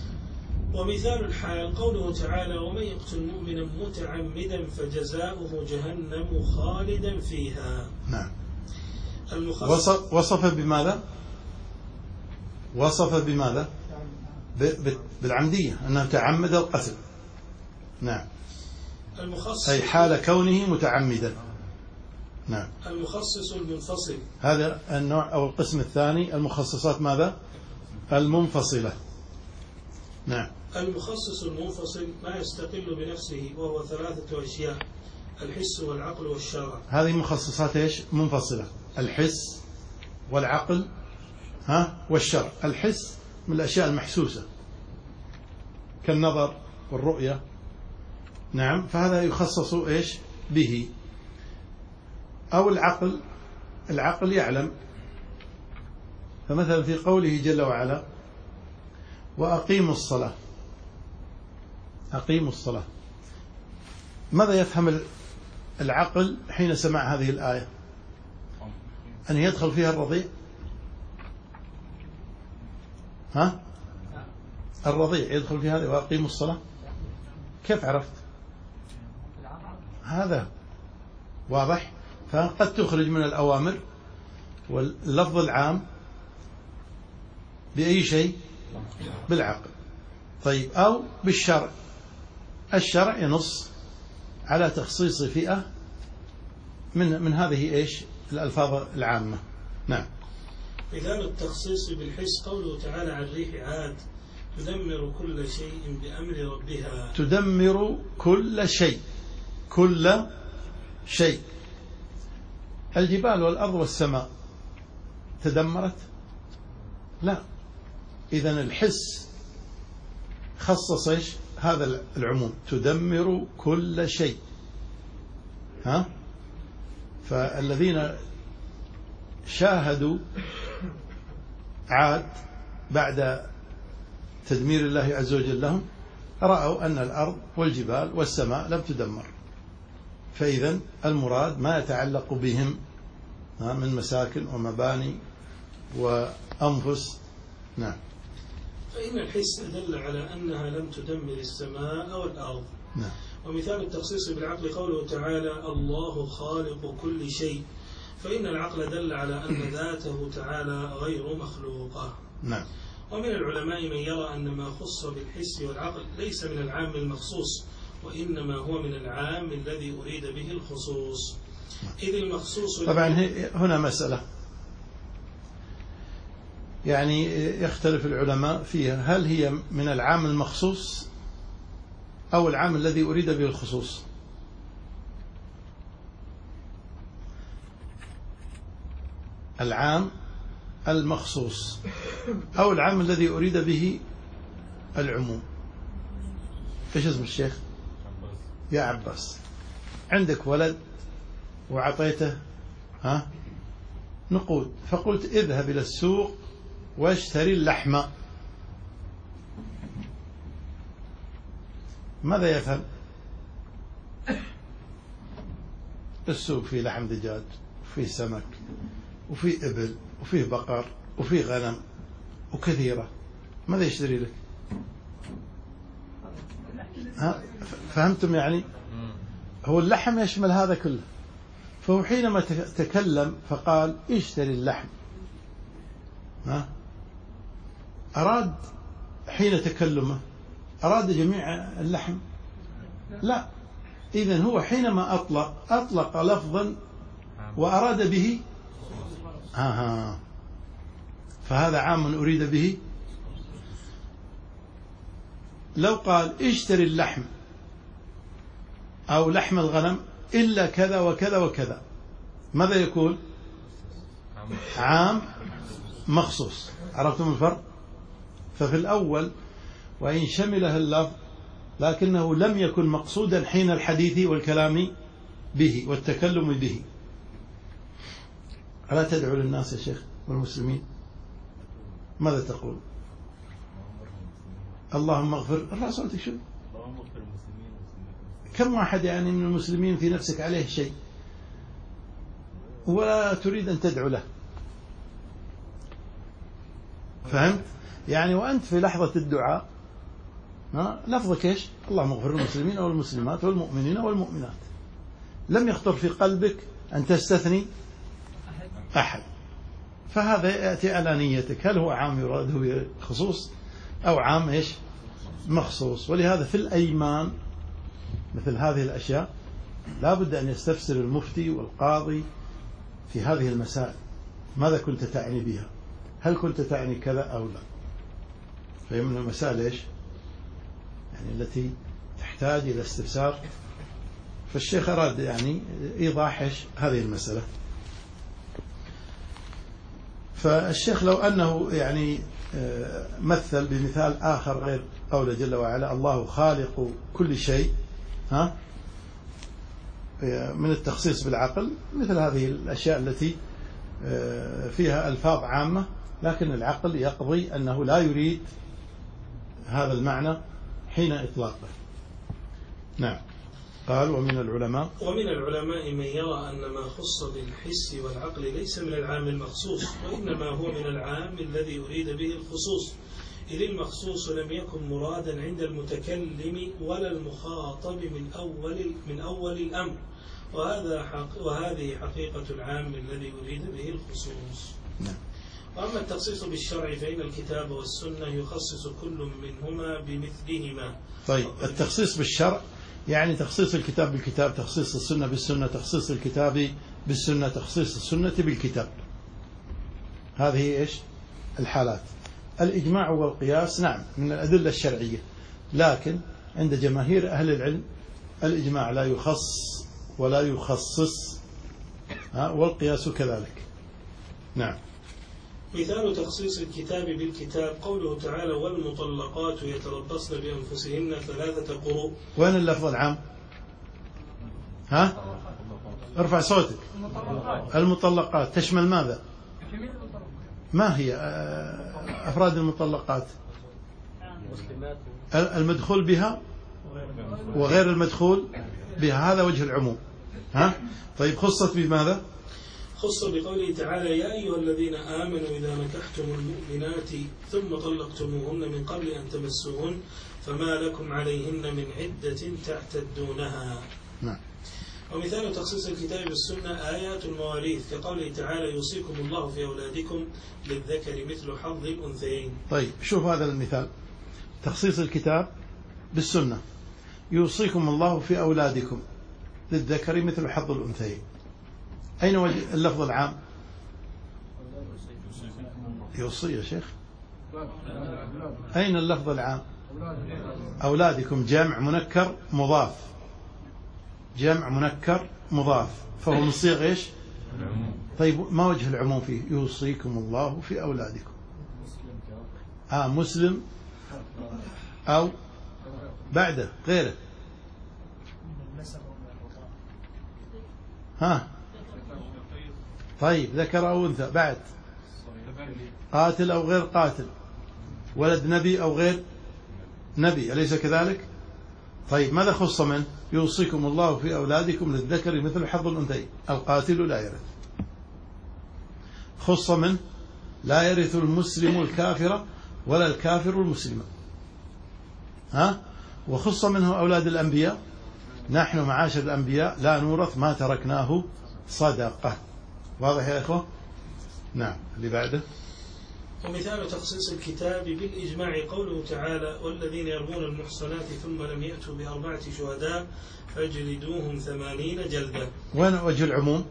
[SPEAKER 3] ومثال الحال قوله تعالى ومن يقتل مؤمنا متعمدا فجزاؤه جهنم خالدا فيها.
[SPEAKER 4] نعم. وصف, وصف بماذا وصف بماذا بالعمدية أنه تعمد القتل. نعم.
[SPEAKER 3] المخصص
[SPEAKER 4] أي حال كونه متعمدا. نعم.
[SPEAKER 3] المخصص المنفصل
[SPEAKER 4] هذا النوع أو القسم الثاني المخصصات ماذا المنفصلة. نعم.
[SPEAKER 3] المخصص المنفصل ما يستقل بنفسه وهو ثلاثة أشياء الحس والعقل والشرع.
[SPEAKER 4] هذه مخصصات إيش منفصلة الحس والعقل ها والشرع. الحس من الأشياء المحسوسة كالنظر والرؤية. نعم. فهذا يخصص إيش به. أو العقل العقل يعلم. فمثلا في قوله جل وعلا وأقيموا الصلاة أقيموا الصلاة ماذا يفهم العقل حين سمع هذه الآية؟ أن يدخل فيها الرضيع. ها الرضيع يدخل في هذا وأقيموا الصلاة. كيف عرفت هذا؟ واضح. فقد تخرج من الأوامر واللفظ العام بأي شيء بالعقل. طيب أو بالشرع. الشرع ينص على تخصيص فئة من من هذه إيش الألفاظ العامة. نعم.
[SPEAKER 3] مثال التخصيص بالحس قوله تعالى عن ريح عاد تدمر كل شيء بأمر ربها.
[SPEAKER 4] تدمر كل شيء كل شيء الجبال والأرض والسماء تدمرت؟ لا. إذن الحس خصص إيش هذا العموم، تدمر كل شيء. ها؟ فالذين شاهدوا عاد بعد تدمير الله عز وجل لهم رأوا أن الأرض والجبال والسماء لم تدمر، فإذا المراد ما يتعلق بهم من مساكن ومباني وأنفس. نعم.
[SPEAKER 3] فإن الحس دل على أنها لم تدمر السماء والأرض.
[SPEAKER 4] نعم.
[SPEAKER 3] ومثال التخصيص بالعقل قوله تعالى الله خالق كل شيء، فإن العقل دل على أن ذاته تعالى غير مخلوقة.
[SPEAKER 4] نعم.
[SPEAKER 3] ومن العلماء من يرى أن ما خص بالحس والعقل ليس من العام المخصوص، وإنما هو من العام الذي أريد به الخصوص، إذ المخصوص.
[SPEAKER 4] طبعا هنا مسألة يعني يختلف العلماء فيها، هل هي من العام المخصوص أو العام الذي أريد به الخصوص؟ العام المخصوص أو العام الذي أريد به العموم. إيش اسم الشيخ؟ يا عباس، عندك ولد وعطيته ها نقود، فقلت اذهب إلى السوق واشتري اللحم، ماذا يفهم؟ السوق فيه لحم دجاج وفيه سمك وفيه إبل وفيه بقر وفيه غنم وكثيرة، ماذا يشتري لك؟ ها؟ فهمتم يعني؟ هو اللحم يشمل هذا كله، فهو حينما تكلم فقال اشتري اللحم، ها؟ أراد حين تكلمه أراد جميع اللحم؟ لا. إذن هو حينما أطلق أطلق لفظا وأراد به ها ها فهذا عام أريد به. لو قال اشتري اللحم أو لحم الغنم إلا كذا وكذا وكذا، ماذا يكون؟ عام مخصوص. عرفتم الفرق؟ ففي الأول وإن شمله اللفظ لكنه لم يكن مقصودا حين الحديث والكلام به والتكلم به. ألا تدعو للناس يا شيخ والمسلمين؟ ماذا تقول؟ اللهم اغفر. ارفع صوتك شو؟ كم واحد يعني من المسلمين في نفسك عليه شيء ولا تريد أن تدعو له؟ فهمت؟ يعني وأنت في لحظة الدعاء لفظك إيش؟ اللهم اغفر للمسلمين والمسلمات والمؤمنين والمؤمنات، لم يخطر في قلبك أن تستثني أحد، فهذا يأتي على نيتك، هل هو عام يراد به خصوص أو عام إيش مخصوص. ولهذا في الأيمان مثل هذه الأشياء لا بد أن يستفسر المفتي والقاضي في هذه المسائل، ماذا كنت تعني بها؟ هل كنت تعني كذا أو لا؟ فهي من المسائل إيش يعني التي تحتاج إلى استفسار، فالشيخ أراد يعني إيضاح إيش هذه المسألة. فالشيخ لو أنه يعني مثل بمثال آخر غير قوله جل وعلا الله خالق كل شيء، ها من التخصيص بالعقل، مثل هذه الأشياء التي فيها ألفاظ عامة لكن العقل يقضي أنه لا يريد هذا المعنى حين إطلاقه. نعم. قال ومن العلماء
[SPEAKER 3] ومن العلماء من يرى أن ما خص بالحس والعقل ليس من العام المخصوص، وإنما هو من العام الذي أريد به الخصوص، إذ المخصوص لم يكن مرادا عند المتكلم ولا المخاطب من أول من أول الأمر، وهذا حق وهذه حقيقة العام الذي أريد به الخصوص.
[SPEAKER 4] نعم.
[SPEAKER 3] وأما التخصيص بالشرع فإن الكتاب والسنة يخصص كل منهما بمثلهما.
[SPEAKER 4] طيب التخصيص بالشرع يعني تخصيص الكتاب بالكتاب، تخصيص السنة بالسنة، تخصيص الكتاب بالسنة، تخصيص السنة بالكتاب، هذه إيش الحالات. الإجماع والقياس نعم من الأدلة الشرعية، لكن عند جماهير أهل العلم الإجماع لا يخص ولا يخصص ها والقياس كذلك. نعم.
[SPEAKER 3] مثال تخصيص الكتاب بالكتاب قوله تعالى والمطلقات يتربصن بأنفسهن ثلاثة قروء.
[SPEAKER 4] وين اللفظ العام؟ ها؟ ارفع صوتك. المطلقات تشمل ماذا؟ ما هي أفراد المطلقات؟ المدخول بها وغير المدخول بها، هذا وجه العموم. ها؟ طيب خصت بماذا؟
[SPEAKER 3] خص بقوله تعالى يا أيها الذين آمنوا إذا نكحتم المؤمنات ثم طلقتموهن من قبل أن تمسوهن فما لكم عليهن من عدة تعتدونها.
[SPEAKER 4] نعم.
[SPEAKER 3] ومثال تخصيص الكتاب بالسنة آيات المواريث كقوله تعالى يوصيكم الله في أولادكم للذكر مثل حظ الأنثيين.
[SPEAKER 4] طيب شوف هذا المثال، تخصيص الكتاب بالسنة، يوصيكم الله في أولادكم للذكر مثل حظ الأنثيين. أين وجه اللفظ العام؟ يوصي يا شيخ. أين اللفظ العام؟ أولادكم جمع منكر مضاف، جمع منكر مضاف، فهو من صيغ إيش؟ طيب ما وجه العموم فيه؟ يوصيكم الله في أولادكم. آه مسلم أو بعده غيره. ها طيب ذكر أو أنثى بعد، قاتل أو غير قاتل، ولد نبي أو غير نبي، أليس كذلك؟ طيب ماذا خص منه؟ يوصيكم الله في أولادكم للذكر مثل حظ الأنثيين. القاتل لا يرث. خص منه لا يرث المسلم الكافر ولا الكافر المسلم. ها؟ وخص منه أولاد الأنبياء، نحن معاشر الأنبياء لا نورث ما تركناه صدقة. واضح يا إخوة؟ نعم. اللي بعده.
[SPEAKER 3] ومثال تخصيص الكتاب بالإجماع قوله تعالى والذين يرمون المحصنات ثم لم يأتوا بأربعة شهداء فاجلدوهم ثمانين جلدة.
[SPEAKER 4] وين وجه العموم؟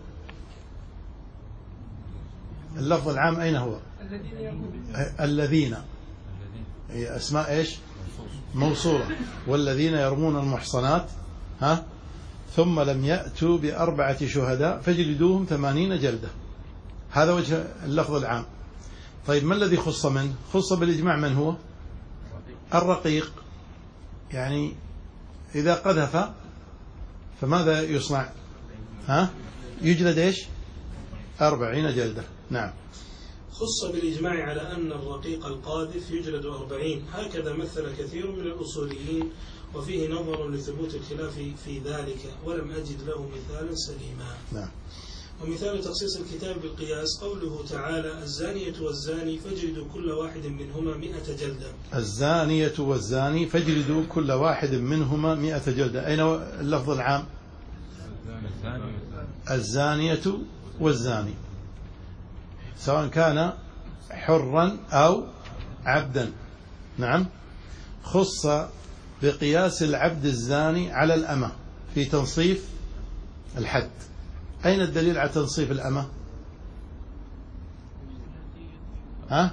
[SPEAKER 4] اللفظ العام أين هو؟ الذين هي أسماء إيش؟ موصولة. والذين يرمون المحصنات ها ثم لم يأتوا بأربعة شهداء فاجلدوهم ثمانين جلدة. هذا وجه اللفظ العام. طيب ما الذي خص منه؟ خص بالإجماع من هو؟ الرقيق. يعني إذا قذف فماذا يصنع؟ ها؟ يجلد إيش؟ أربعين جلدة. نعم.
[SPEAKER 3] خص بالإجماع على أن الرقيق القاذف يجلد أربعين، هكذا مثل كثير من الأصوليين، وفيه نظر لثبوت الخلاف في ذلك ولم أجد له مثالا سليما.
[SPEAKER 4] نعم.
[SPEAKER 3] ومثال تخصيص الكتاب بالقياس قوله تعالى الزانية والزاني فاجلدوا كل واحد منهما مئة جلدة. الزانية
[SPEAKER 4] والزاني فاجلدوا كل واحد منهما مئة جلدة. أين اللفظ العام؟ الزانية والزاني سواء كان حرا أو عبدا. نعم. خص بقياس العبد الزاني على الأمة في تنصيف الحد. أين الدليل على تنصيف الأمة؟ ها؟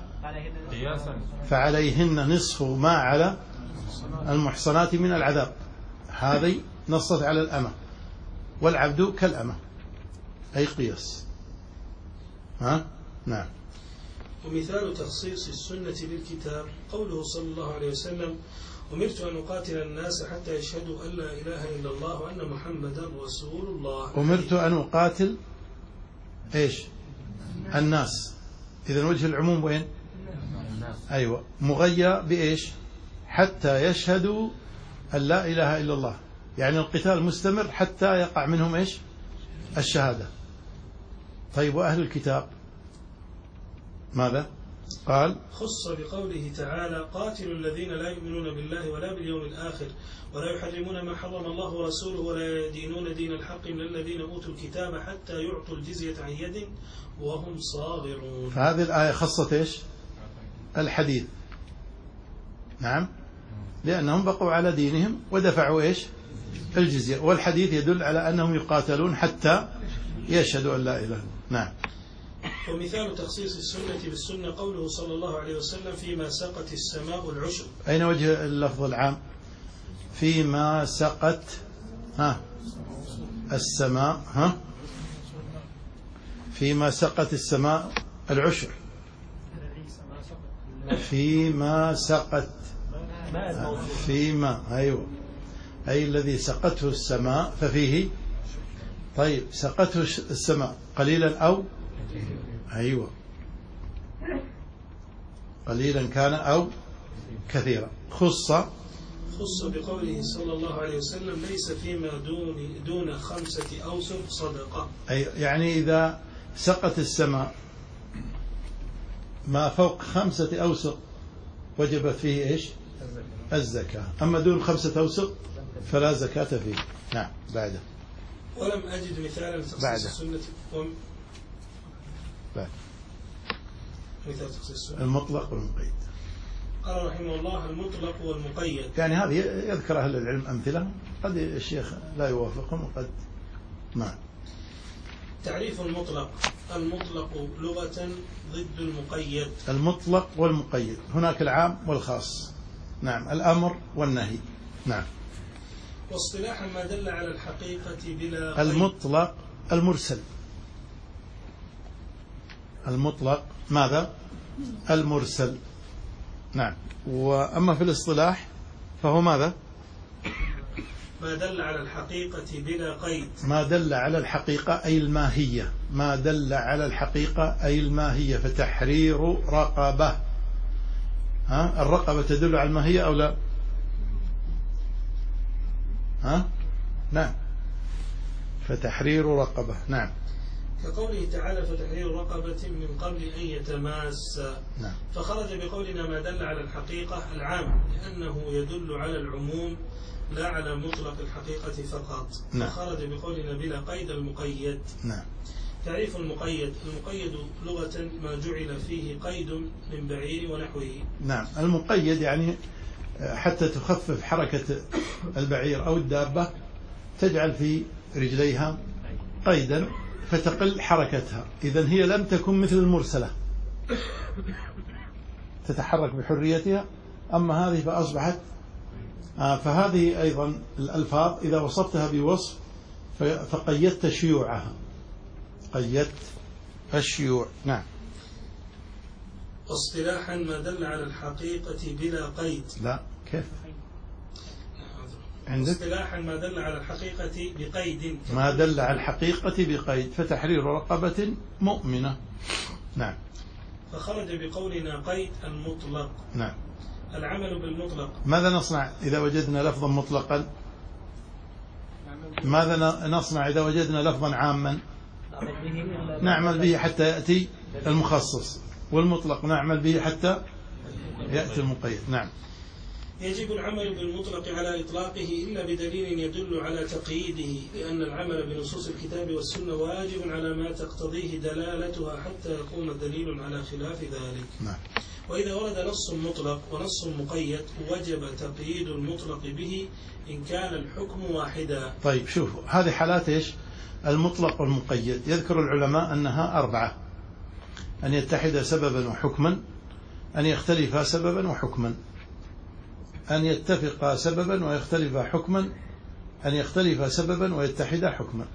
[SPEAKER 4] فعليهن نصف ما على المحصنات من العذاب. هذه نصت على الأمة، والعبد كالأمة، أي قياس. ها؟ نعم.
[SPEAKER 3] ومثال تخصيص السنة بالكتاب قوله صلى الله عليه وسلم أمرت أن أقاتل الناس حتى يشهدوا أن لا إله إلا الله وأن محمدا رسول الله.
[SPEAKER 4] أمرت أن أقاتل إيش؟ الناس. إذن وجه العموم وين؟ أيوة. مغير بإيش؟ حتى يشهدوا أن لا إله إلا الله، يعني القتال مستمر حتى يقع منهم إيش؟ الشهادة. طيب وأهل الكتاب ماذا؟ قال
[SPEAKER 3] خص بقوله تعالى قاتلوا الذين لا يؤمنون بالله ولا باليوم الآخر ولا يحرمون ما حرم الله ورسوله ولا يدينون دين الحق من الذين أوتوا الكتاب حتى يعطوا الجزية عن يد وهم صاغرون.
[SPEAKER 4] فهذه الآية خصت إيش؟ الحديث. نعم. لأنهم بقوا على دينهم ودفعوا إيش؟ الجزية. والحديث يدل على أنهم يقاتلون حتى يشهدوا أن لا إله. نعم.
[SPEAKER 3] ومثال تخصيص السنة بالسنة قوله صلى الله عليه وسلم فيما سقت السماء العشب.
[SPEAKER 4] أين وجه اللفظ العام؟ فيما سقت ها السماء ها فيما سقت السماء العشر، فيما سقت، فيما أيوة، أي الذي سقته السماء ففيه. طيب سقته السماء قليلا أو أيوة قليلا كان أو كثيرا. خص
[SPEAKER 3] خص بقوله صلى الله عليه وسلم ليس فيما دون دون خمسة أوسق صدقة.
[SPEAKER 4] أي يعني إذا سقت السماء ما فوق خمسة أوسق وجبت فيه إيش؟ الزكاة. أما دون خمسة أوسق فلا زكاة فيه. نعم. بعده
[SPEAKER 3] ولم أجد مثالا لتخصيص السنة وم...
[SPEAKER 4] بعد
[SPEAKER 3] مثال تخصيص السنة
[SPEAKER 4] المطلق والمقيد.
[SPEAKER 3] قال رحمه الله المطلق والمقيد.
[SPEAKER 4] يعني هذه يذكر أهل العلم أمثلة، قد الشيخ لا يوافقهم وقد ما.
[SPEAKER 3] تعريف المطلق: المطلق لغة ضد المقيد.
[SPEAKER 4] المطلق والمقيد، هناك العام والخاص. نعم. الأمر والنهي. نعم.
[SPEAKER 3] واصطلاحا ما دل على الحقيقة بلا قيد.
[SPEAKER 4] المطلق المرسل. المطلق ماذا؟ المرسل. نعم. وأما في الاصطلاح فهو ماذا؟
[SPEAKER 3] ما دل على الحقيقة بلا قيد.
[SPEAKER 4] ما دل على الحقيقة أي الماهية. ما دل على الحقيقة أي الماهية. فتحرير رقبة. ها؟ الرقبة تدل على الماهية أو لا؟ ها؟ نعم. فتحرير رقبة. نعم.
[SPEAKER 3] كقوله تعالى فتحرير رقبة من قبل أن يتماس.
[SPEAKER 4] نعم.
[SPEAKER 3] فخرج بقولنا ما دل على الحقيقة العام لأنه يدل على العموم لا على مطلق الحقيقة فقط.
[SPEAKER 4] نعم.
[SPEAKER 3] فخرج بقولنا بلا قيد المقيد.
[SPEAKER 4] نعم.
[SPEAKER 3] تعريف المقيد: المقيد لغة ما جعل فيه قيد من بعير ونحوه.
[SPEAKER 4] نعم. المقيد يعني حتى تخفف حركة البعير أو الدابة تجعل في رجليها قيدا فتقل حركتها. إذن هي لم تكن مثل المرسلة تتحرك بحريتها، أما هذه فأصبحت آه فهذه أيضا الألفاظ إذا وصفتها بوصف فقيدت شيوعها، قيدت الشيوع. نعم.
[SPEAKER 3] واصطلاحا ما دل على الحقيقة بلا قيد.
[SPEAKER 4] لا كيف عندك؟
[SPEAKER 3] اصطلاحا ما دل على الحقيقة بقيد.
[SPEAKER 4] ما دل على الحقيقة بقيد فتحرير رقبة مؤمنة. نعم.
[SPEAKER 3] فخرج بقولنا قيد المطلق.
[SPEAKER 4] نعم.
[SPEAKER 3] العمل بالمطلق.
[SPEAKER 4] ماذا نصنع إذا وجدنا لفظا مطلقا؟ ماذا نصنع إذا وجدنا لفظا عاما؟ نعمل به حتى يأتي المخصص، والمطلق نعمل به حتى يأتي المقيد. نعم.
[SPEAKER 3] يجب العمل بالمطلق على إطلاقه إلا بدليل يدل على تقييده، لأن العمل بنصوص الكتاب والسنة واجب على ما تقتضيه دلالتها حتى يقوم دليل على خلاف ذلك.
[SPEAKER 4] نعم.
[SPEAKER 3] وإذا ورد نص مطلق ونص مقيد وجب تقييد المطلق به إن كان الحكم واحدا.
[SPEAKER 4] طيب شوفوا هذه حالات إيش؟ المطلق والمقيد. يذكر العلماء أنها أربعة: أن يتحد سببا وحكما، أن يختلف سببا وحكما، أن يتفق سببا ويختلف حكما، أن يختلف سببا ويتحد حكما.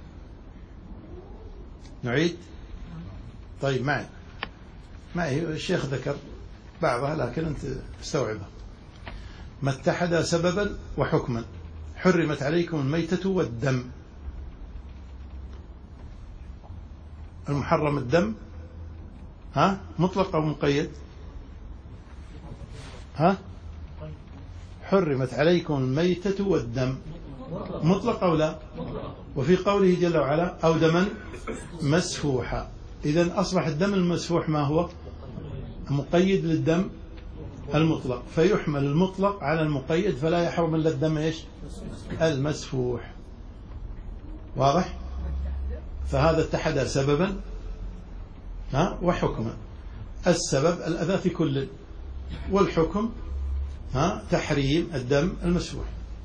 [SPEAKER 4] نعيد؟ طيب معي معي الشيخ ذكر بعضها لكن أنت استوعبها. ما اتحد سببا وحكما: حرمت عليكم الميتة والدم. المحرم الدم، ها مطلق أو مقيد؟ ها حرمت عليكم الميتة والدم مطلق أو لا؟ وفي قوله جل وعلا أو دما مسفوحا. إذن أصبح الدم المسفوح ما هو؟ مقيد للدم المطلق، فيحمل المطلق على المقيد فلا يحرم إلا الدم إيش؟ المسفوح. واضح؟ فهذا اتحد سببا ها وحكما. السبب الأذى في كل، والحكم ها تحريم الدم المسفوح.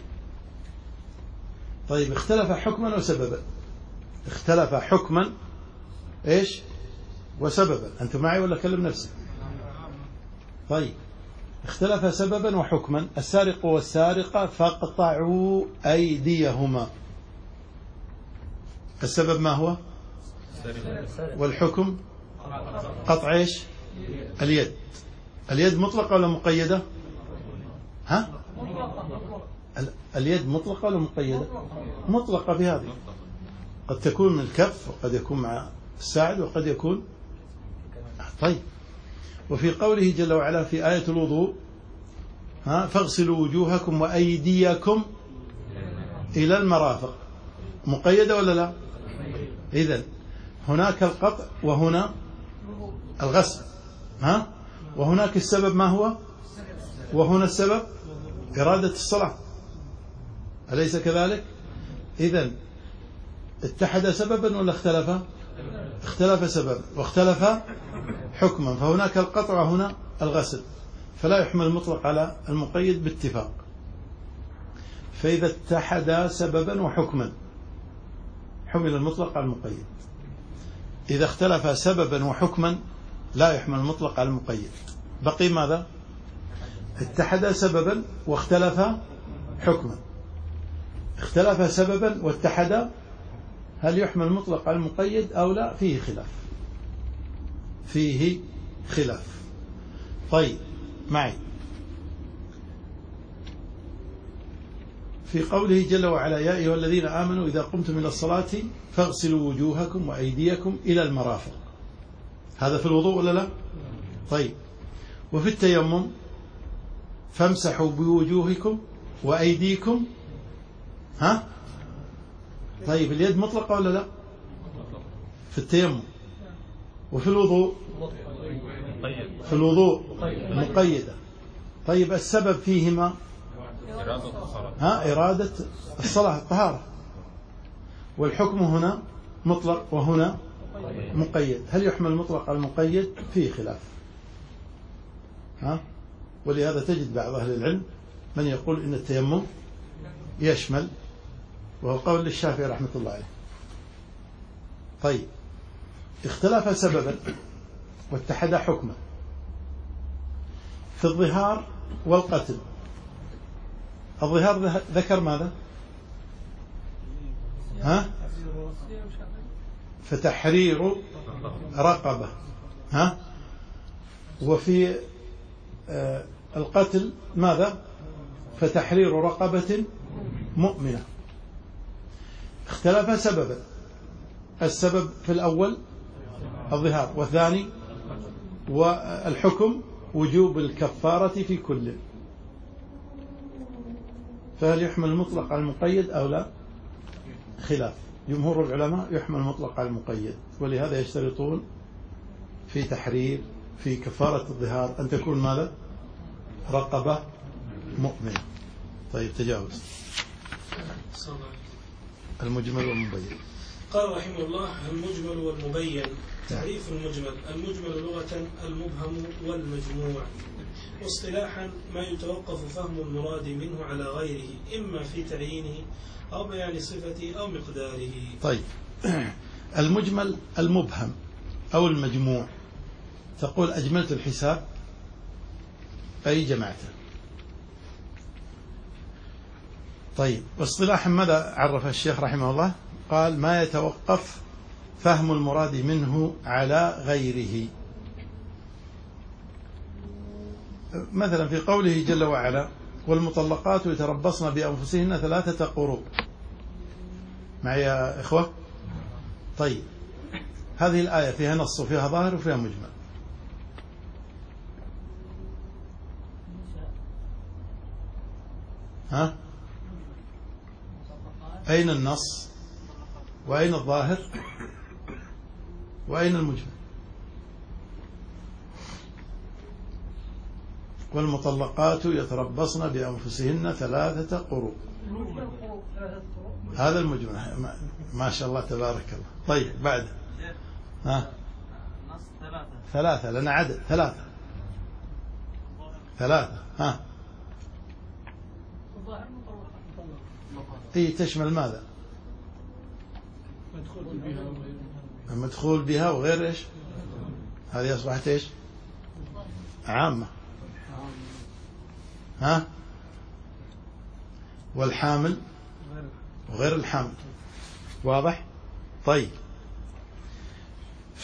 [SPEAKER 4] طيب اختلف حكما وسببا. اختلف حكما ايش وسببا. أنتم معي ولا كلم نفسي؟ طيب اختلف سببا وحكما: السارق والسارقة فاقطعوا أيديهما. السبب ما هو؟ والحكم قطع إيش؟ اليد. اليد مطلقة ولا مقيدة؟ ها؟ اليد مطلقة ولا مقيدة؟ مطلقة بهذه، قد تكون من الكف وقد يكون مع الساعد وقد يكون. طيب، وفي قوله جل وعلا في آية الوضوء ها فاغسلوا وجوهكم وأيديكم إلى المرافق، مقيدة ولا لا؟ إذن هناك القطع وهنا الغسل، ها؟ وهناك السبب ما هو؟ وهنا السبب إرادة الصلاة، أليس كذلك؟ إذن اتحد سببا ولا اختلف؟ اختلف سببا واختلف حكما، فهناك القطع وهنا الغسل، فلا يحمل المطلق على المقيد باتفاق. فإذا اتحد سببا وحكما حمل المطلق على المقيد، إذا اختلف سببا وحكما لا يحمل المطلق على المقيد. بقي ماذا؟ اتحد سببا واختلف حكما. اختلف سببا واتحد، هل يحمل المطلق على المقيد أو لا؟ فيه خلاف، فيه خلاف. طيب معي في قوله جل وعلا يا أيها الذين آمنوا إذا قمتم إلى الصلاة فاغسلوا وجوهكم وأيديكم إلى المرافق، هذا في الوضوء ولا لا؟ طيب، وفي التيمم فامسحوا بوجوهكم وأيديكم، ها؟ طيب اليد مطلقة ولا لا؟ في التيمم. وفي الوضوء في الوضوء مقيدة. طيب السبب فيهما ها إرادة الصلاة الطهارة، والحكم هنا مطلق وهنا مقيد، هل يحمل المطلق على المقيد؟ فيه خلاف، ها؟ ولهذا تجد بعض أهل العلم من يقول إن التيمم يشمل، وهو قول للشافعي رحمة الله عليه. طيب، اختلف سببا واتحد حكما في الظهار والقتل. الظهار ذكر ماذا؟ ها؟ فتحرير رقبة، ها؟ وفي آه القتل ماذا؟ فتحرير رقبة مؤمنة. اختلف سببا، السبب في الأول الظهار، والثاني والحكم وجوب الكفارة في كل، فهل يحمل المطلق على المقيد أو لا؟ خلاف. جمهور العلماء يحمل المطلق على المقيد، ولهذا يشترطون في تحرير في كفارة الظهار أن تكون ماذا؟ رقبة مؤمنة. طيب تجاوز المجمل والمبين.
[SPEAKER 3] قال رحمه الله المجمل والمبين. تعريف المجمل: المجمل لغة المبهم والمجموع، واصطلاحا ما يتوقف فهم المراد منه على غيره إما في تعيينه أو بيان صفته أو مقداره.
[SPEAKER 4] طيب، المجمل المبهم أو المجموع، تقول أجملت الحساب أي جمعته. طيب، واصطلاحا ماذا عرف الشيخ رحمه الله؟ قال ما يتوقف فهم المراد منه على غيره. مثلا في قوله جل وعلا والمطلقات يتربصن بأنفسهن ثلاثة قروء، معي يا إخوة؟ طيب، هذه الآية فيها نص وفيها ظاهر وفيها مجمل. ها؟ أين النص وأين الظاهر وأين المجمل؟ والمطلقات يتربصن بأنفسهن ثلاثة قروء، هذا المجمل. ما شاء الله تبارك الله. طيب بعد ها ثلاثة لنا عدد ثلاثة ثلاثة ها هي تشمل ماذا؟ مدخول بها وغير ايش؟ هذه أصبحت ايش؟ عامة. ها؟ والحامل وغير الحامل، واضح؟ طيب،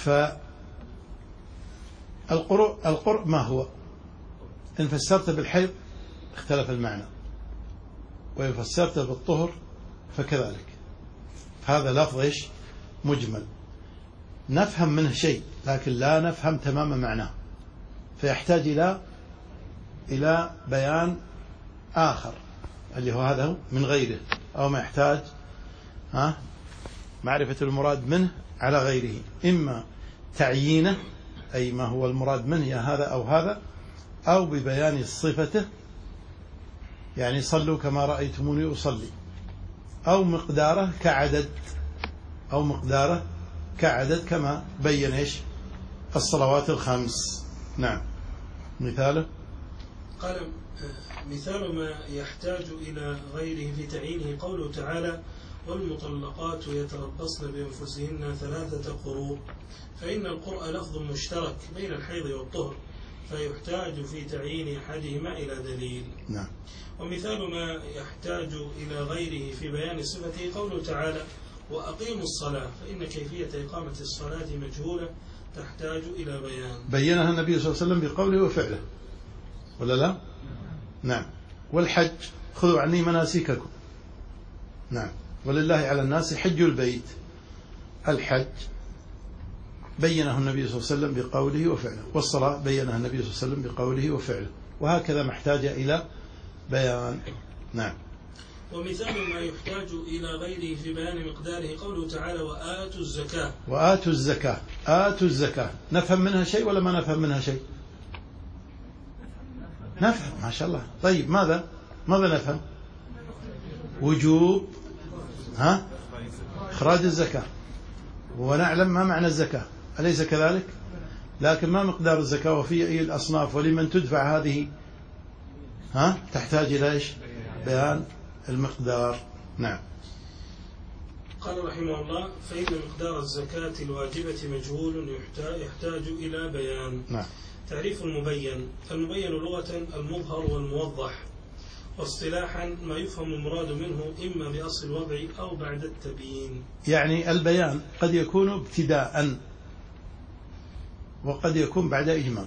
[SPEAKER 4] فالقرء ما هو؟ إن فسرت بالحيض اختلف المعنى، وإن فسرت بالطهر فكذلك. هذا لفظ إيش؟ مجمل، نفهم منه شيء لكن لا نفهم تمام معناه، فيحتاج إلى إلى بيان آخر اللي هو هذا من غيره، أو ما يحتاج ها معرفة المراد منه على غيره، إما تعيينه أي ما هو المراد منه يا هذا أو هذا، أو ببيان صفته يعني صلوا كما رأيتموني أصلي، أو مقداره كعدد، أو مقداره كعدد كما بين إيش الصلوات الخمس. نعم. مثاله
[SPEAKER 3] قال مثال ما يحتاج إلى غيره في تعيينه قوله تعالى والمطلقات يتربصن بأنفسهن ثلاثة قروء، فإن القرء لفظ مشترك بين الحيض والطهر، فيحتاج في تعيين أحدهما إلى دليل.
[SPEAKER 4] نعم.
[SPEAKER 3] ومثال ما يحتاج إلى غيره في بيان صفته قوله تعالى وأقيموا الصلاة، فإن كيفية إقامة الصلاة مجهولة تحتاج إلى بيان.
[SPEAKER 4] بينها النبي صلى الله عليه وسلم بقوله وفعله ولا لا؟ نعم. والحج خذوا عني مناسككم. نعم. ولله على الناس حج البيت، الحج بينه النبي صلى الله عليه وسلم بقوله وفعله، والصلاة بينها النبي صلى الله عليه وسلم بقوله وفعله، وهكذا محتاج إلى بيان. نعم.
[SPEAKER 3] ومثال ما يحتاج إلى غيره في بيان مقداره قوله تعالى وآتوا الزكاة.
[SPEAKER 4] وآتوا الزكاة، آتوا الزكاة نفهم منها شيء ولا ما نفهم منها شيء؟ نفهم ما شاء الله. طيب ماذا ماذا نفهم؟ وجوب ها إخراج الزكاة، ونعلم ما معنى الزكاة، أليس كذلك؟ لكن ما مقدار الزكاة وفي أي الأصناف ولمن تدفع هذه؟ ها تحتاج إلى إيش؟ بيان المقدار. نعم.
[SPEAKER 3] قال رحمه الله فإن مقدار الزكاة الواجبة مجهول يحتاج إلى بيان.
[SPEAKER 4] نعم.
[SPEAKER 3] تعريف المبين: المبين لغة المظهر والموضح، واصطلاحا ما يفهم المراد منه إما بأصل الوضع أو بعد التبيين.
[SPEAKER 4] يعني البيان قد يكون ابتداء وقد يكون بعد إجمال.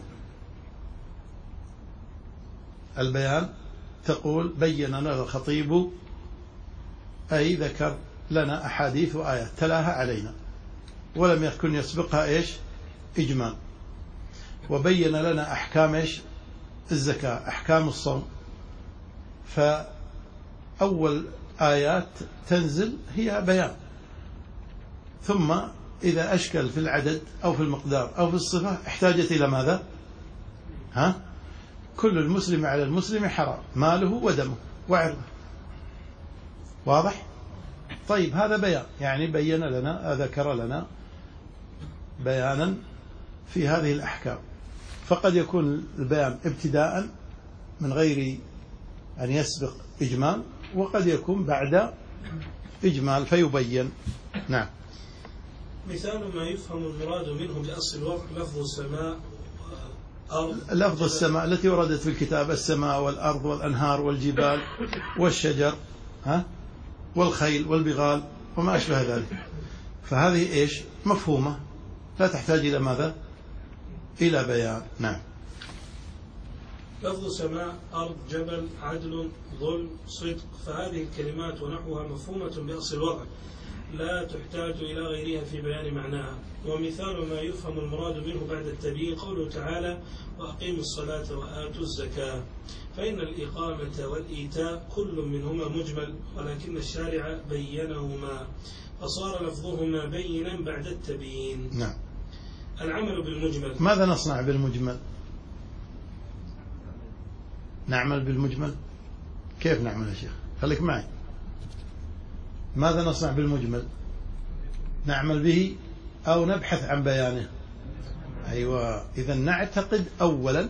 [SPEAKER 4] البيان تقول بين لنا الخطيب، أي ذكر لنا أحاديث وآيات تلاها علينا ولم يكن يسبقها إيش؟ إجمال. وبين لنا أحكام إيش؟ الزكاة، أحكام الصوم. فأول آيات تنزل هي بيان، ثم إذا أشكل في العدد أو في المقدار أو في الصفة احتاجت إلى ماذا؟ ها؟ كل المسلم على المسلم حرام ماله ودمه وعرضه. واضح؟ طيب هذا بيان، يعني بين لنا ذكر لنا بيانا في هذه الأحكام. فقد يكون البيان ابتداء من غير أن يسبق إجمال، وقد يكون بعد إجمال فيبين. نعم.
[SPEAKER 3] مثال ما يفهم المراد منه بأصل الوضع لفظ السماء أرض.
[SPEAKER 4] لفظ السماء التي وردت في الكتاب، السماء والأرض والأنهار والجبال والشجر ها والخيل والبغال وما أشبه ذلك، فهذه إيش؟ مفهومة لا تحتاج إلى ماذا؟ إلى بيان. نعم.
[SPEAKER 3] لفظ سماء أرض جبل عدل ظلم صدق، فهذه الكلمات ونحوها مفهومة بأصل الوضع لا تحتاج إلى غيرها في بيان معناها. ومثال ما يفهم المراد منه بعد التبيين قوله تعالى وأقيموا الصلاة وآتوا الزكاة، فإن الإقامة والإيتاء كل منهما مجمل، ولكن الشارع بينهما فصار لفظهما بينا بعد التبيين.
[SPEAKER 4] نعم.
[SPEAKER 3] العمل بالمجمل.
[SPEAKER 4] ماذا نصنع بالمجمل؟ نعمل بالمجمل. كيف نعمل يا شيخ؟ خليك معي. ماذا نصنع بالمجمل؟ نعمل به أو نبحث عن بيانه؟ أيوة. إذا نعتقد أولا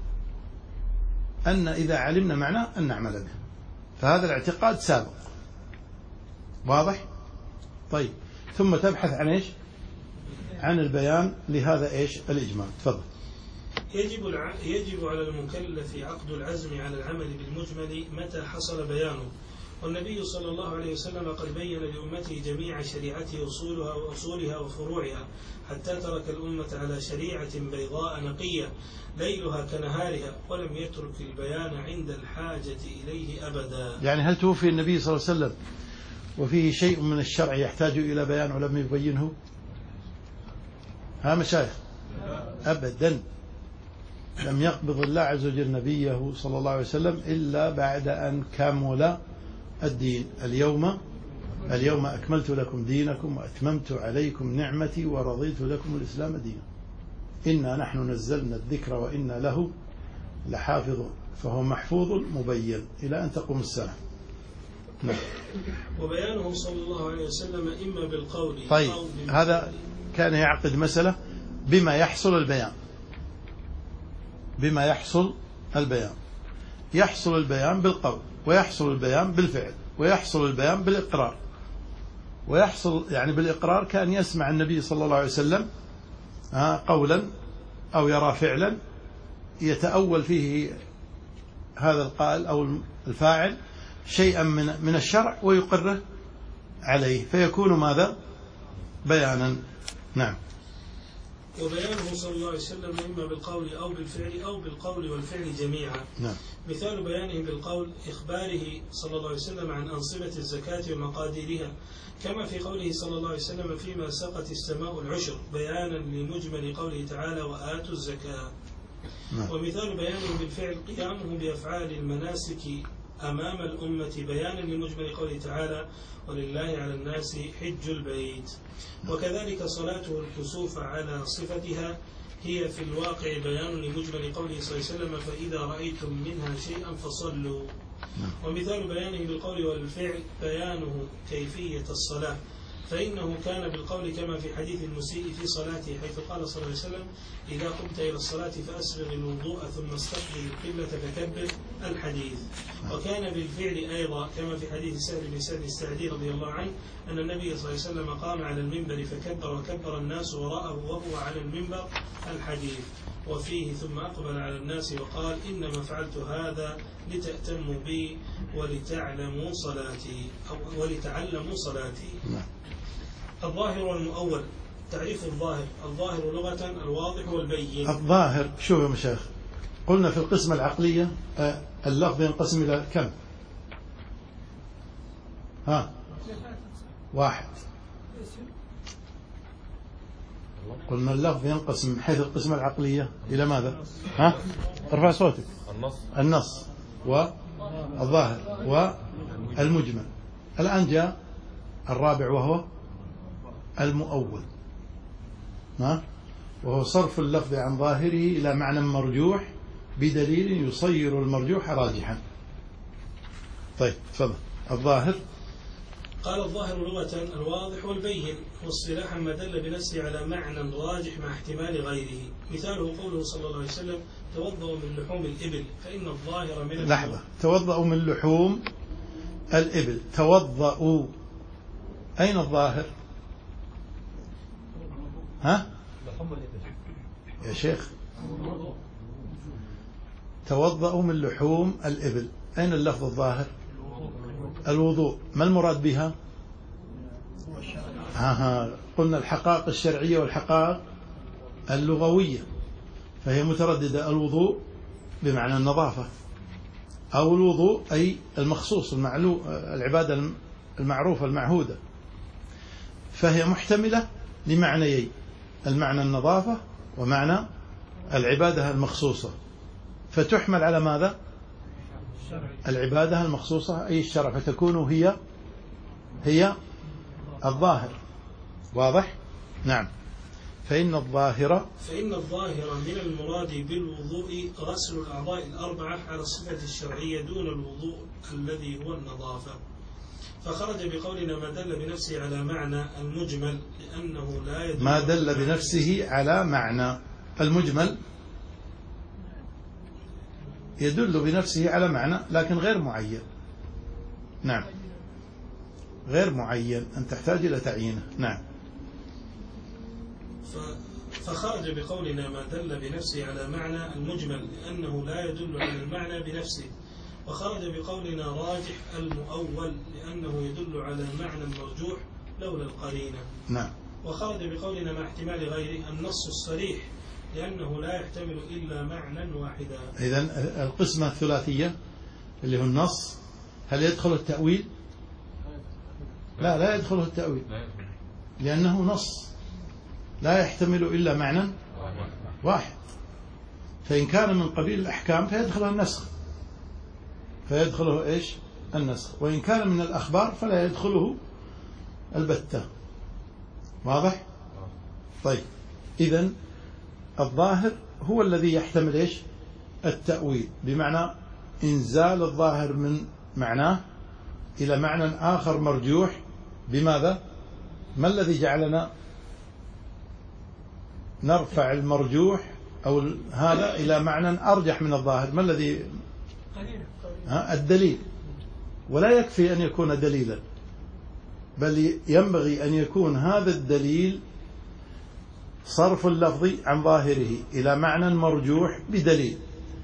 [SPEAKER 4] أن إذا علمنا معناه أن نعمل به، فهذا الاعتقاد سابق. واضح؟ طيب ثم تبحث عن إيش؟ عن البيان لهذا إيش؟ الإجمال. تفضل.
[SPEAKER 3] يجب الع... يجب على المكلف عقد العزم على العمل بالمجمل متى حصل بيانه، والنبي صلى الله عليه وسلم قد بين لأمته جميع شريعته أصولها وأصولها وفروعها، حتى ترك الأمة على شريعة بيضاء نقية ليلها كنهارها، ولم يترك البيان عند الحاجة إليه أبدا.
[SPEAKER 4] يعني هل توفي النبي صلى الله عليه وسلم وفيه شيء من الشرع يحتاج إلى بيان ولم يبينه؟ ها مشايخ؟ أبدا. لم يقبض الله عز وجل نبيه صلى الله عليه وسلم إلا بعد أن كمل الدين. اليوم اليوم أكملت لكم دينكم وأتممت عليكم نعمتي ورضيت لكم الإسلام دينا. إنا نحن نزلنا الذكر وإنا له لحافظون، فهو محفوظ مبين إلى أن تقوم الساعة. نعم.
[SPEAKER 3] وبيانه صلى الله عليه وسلم إما بالقول
[SPEAKER 4] طيب
[SPEAKER 3] أو بالفعل.
[SPEAKER 4] هذا كان يعقد مسألة بما يحصل البيان، بما يحصل البيان. يحصل البيان بالقول، ويحصل البيان بالفعل، ويحصل البيان بالإقرار. ويحصل يعني بالإقرار كان يسمع النبي صلى الله عليه وسلم قولا أو يرى فعلا يتأول فيه هذا القائل أو الفاعل شيئا من من الشرع ويقره عليه، فيكون ماذا؟ بيانا. نعم.
[SPEAKER 3] وبيانه صلى الله عليه وسلم إما بالقول أو بالفعل أو بالقول والفعل جميعا.
[SPEAKER 4] نعم.
[SPEAKER 3] مثال بيانه بالقول إخباره صلى الله عليه وسلم عن أنصبة الزكاة ومقاديرها، كما في قوله صلى الله عليه وسلم فيما سقت السماء العشر، بيانا لمجمل قوله تعالى وآتوا الزكاة.
[SPEAKER 4] نعم.
[SPEAKER 3] ومثال بيانه بالفعل قيامه بأفعال المناسك أمام الأمة، بيانا لمجمل قوله تعالى ولله على الناس حج البيت. وكذلك صلاته الكسوف على صفتها هي في الواقع بيان لمجمل قوله صلى الله عليه وسلم فإذا رأيتم منها شيئا فصلوا. ومثال بيانه بالقول والفعل بيانه كيفية الصلاة، فإنه كان بالقول كما في حديث المسيء في صلاته، حيث قال صلى الله عليه وسلم إذا قمت إلى الصلاة فأسبغ الوضوء ثم استقبل القبلة فكبر الحديث. وكان بالفعل أيضا كما في حديث سهل بن سعد السعدي رضي الله عنه أن النبي صلى الله عليه وسلم قام على المنبر فكبر وكبر الناس وراءه وهو على المنبر الحديث. وفيه ثم أقبل على الناس وقال إنما فعلت هذا لتأتموا بي ولتعلموا صلاتي أو ولتعلموا صلاتي. الظاهر والمؤول. تعريف الظاهر: الظاهر لغة الواضح والبين.
[SPEAKER 4] الظاهر شوف يا مشايخ، قلنا في القسمة العقلية اللفظ ينقسم إلى كم؟ ها واحد. قلنا اللفظ ينقسم من حيث القسمة العقلية إلى ماذا؟ ها ارفع صوتك.
[SPEAKER 2] النص
[SPEAKER 4] النص والظاهر والمجمل. الآن جاء الرابع وهو المؤول، ها وهو صرف اللفظ عن ظاهره إلى معنى مرجوح بدليل يصير المرجوح راجحا. طيب تفضل. الظاهر
[SPEAKER 3] قال الظاهر لغة الواضح والبين، واصطلاحا ما دل بنفسه على معنى راجح مع احتمال غيره. مثاله قوله صلى الله عليه وسلم توضأوا من لحوم الإبل فإن الظاهر من
[SPEAKER 4] لحظة. توضأوا من لحوم الإبل. توضأوا أين الظاهر؟ ها يا شيخ؟ توضأوا من لحوم الإبل، أين اللفظ الظاهر؟ الوضوء. ما المراد بها؟ ها ها قلنا الحقائق الشرعية والحقائق اللغوية، فهي مترددة. الوضوء بمعنى النظافة، أو الوضوء أي المخصوص المعلو العبادة المعروفة المعهودة، فهي محتملة لمعنيين: المعنى النظافة ومعنى العبادة المخصوصة، فتحمل على ماذا؟ العبادة المخصوصة أي الشرع، فتكون هي هي الظاهر. واضح؟ نعم. فإن الظاهر
[SPEAKER 3] فإن الظاهر من المراد بالوضوء غسل الأعضاء الأربعة على الصفة الشرعية دون الوضوء الذي هو النظافة. فخرج بقولنا ما دل بنفسه على معنى المجمل لأنه لا يدل
[SPEAKER 4] ما دل بنفسه على معنى المجمل يدل بنفسه على معنى لكن غير معين. نعم غير معين، أن تحتاج إلى تعيينه. نعم.
[SPEAKER 3] فخرج بقولنا ما دل بنفسه على معنى المجمل لأنه لا يدل على المعنى بنفسه، وخرج بقولنا راجح المؤول لأنه يدل على معنى مرجوح لولا القرينة.
[SPEAKER 4] نعم.
[SPEAKER 3] وخرج بقولنا مع احتمال غيره النص الصريح لأنه لا يحتمل إلا معنى واحدا.
[SPEAKER 4] إذن القسمة الثلاثية اللي هو النص هل يدخل التأويل؟ لا لا يدخله التأويل لأنه نص لا يحتمل إلا معنى واحد. فإن كان من قبيل الأحكام فيدخله النسخ فيدخله إيش؟ النسخ. وإن كان من الأخبار فلا يدخله البتة. واضح؟ طيب إذن الظاهر هو الذي يحتمل إيش؟ التأويل، بمعنى إنزال الظاهر من معناه إلى معنى آخر مرجوح. بماذا؟ ما الذي جعلنا نرفع المرجوح أو هذا إلى معنى أرجح من الظاهر؟ ما الذي؟ الدليل. ولا يكفي أن يكون دليلا، بل ينبغي أن يكون هذا الدليل صرف اللفظ عن ظاهره إلى معنى مرجوح بدليل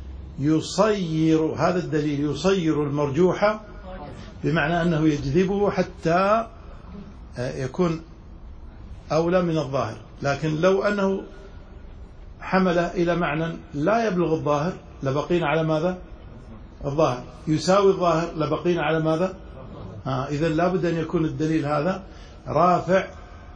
[SPEAKER 4] يصير هذا الدليل يصير المرجوح، بمعنى أنه يجذبه حتى يكون أولى من الظاهر. لكن لو أنه حمله إلى معنى لا يبلغ الظاهر لبقينا على ماذا؟ الظاهر. يساوي الظاهر لبقينا على ماذا؟ آه إذا لابد أن يكون الدليل هذا رافع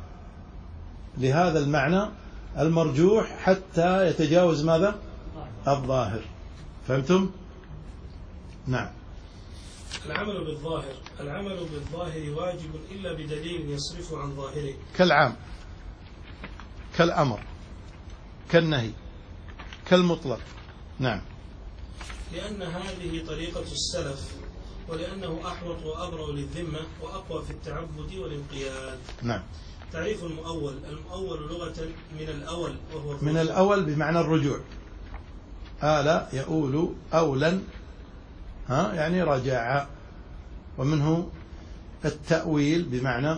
[SPEAKER 4] لهذا المعنى المرجوح حتى يتجاوز ماذا؟ الظاهر. فهمتم؟ نعم.
[SPEAKER 3] العمل بالظاهر العمل بالظاهر واجب إلا بدليل يصرفه عن ظاهره،
[SPEAKER 4] كالعام، كالأمر، كالنهي، كالمطلق. نعم.
[SPEAKER 3] لأن هذه طريقة السلف، ولأنه أحوط وأبرأ للذمة وأقوى في التعبد والانقياد.
[SPEAKER 4] نعم.
[SPEAKER 3] تعريف المؤول: المؤول لغة من الأول، وهو
[SPEAKER 4] من الأول بمعنى الرجوع. آل يؤول أولا، ها يعني رجع. ومنه التأويل بمعنى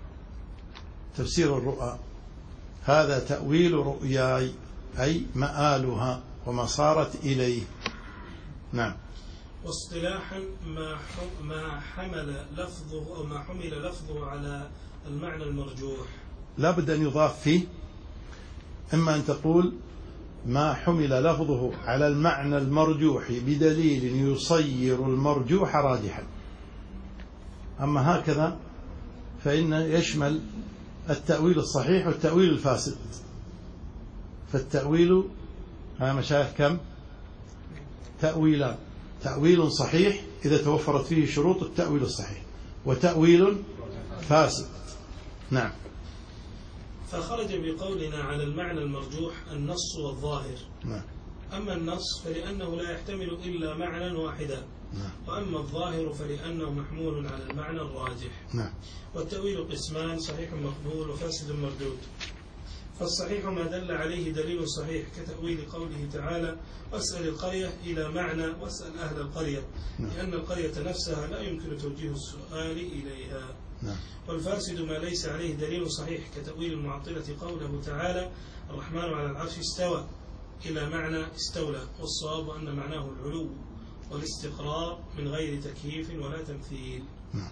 [SPEAKER 4] تفسير الرؤى، هذا تأويل رؤياي أي مآلها وما صارت إليه. نعم.
[SPEAKER 3] واصطلاحا ما ما حمل لفظه أو ما حمل لفظه على المعنى المرجوح.
[SPEAKER 4] لا بد أن يضاف فيه، إما أن تقول ما حمل لفظه على المعنى المرجوح بدليل يصير المرجوح راجحا. أما هكذا فإن يشمل التأويل الصحيح والتأويل الفاسد. فالتأويل ها مشايخ كم؟ تأويلان: تأويل صحيح إذا توفرت فيه شروط التأويل الصحيح، وتأويل فاسد. نعم.
[SPEAKER 3] فخرج بقولنا على المعنى المرجوح النص والظاهر.
[SPEAKER 4] نعم.
[SPEAKER 3] أما النص فلأنه لا يحتمل إلا معنى واحدا. نعم. وأما الظاهر فلأنه محمول على المعنى الراجح.
[SPEAKER 4] نعم.
[SPEAKER 3] والتأويل قسمان: صحيح مقبول وفاسد مردود. فالصحيح ما دل عليه دليل صحيح، كتأويل قوله تعالى: واسأل القرية إلى معنى واسأل أهل القرية. نعم. لأن القرية نفسها لا يمكن توجيه السؤال إليها. نعم. والفاسد ما ليس عليه دليل صحيح، كتأويل المعطلة قوله تعالى: الرحمن على العرش استوى إلى معنى استولى، والصواب أن معناه العلو والاستقرار من غير تكييف ولا تمثيل. نعم.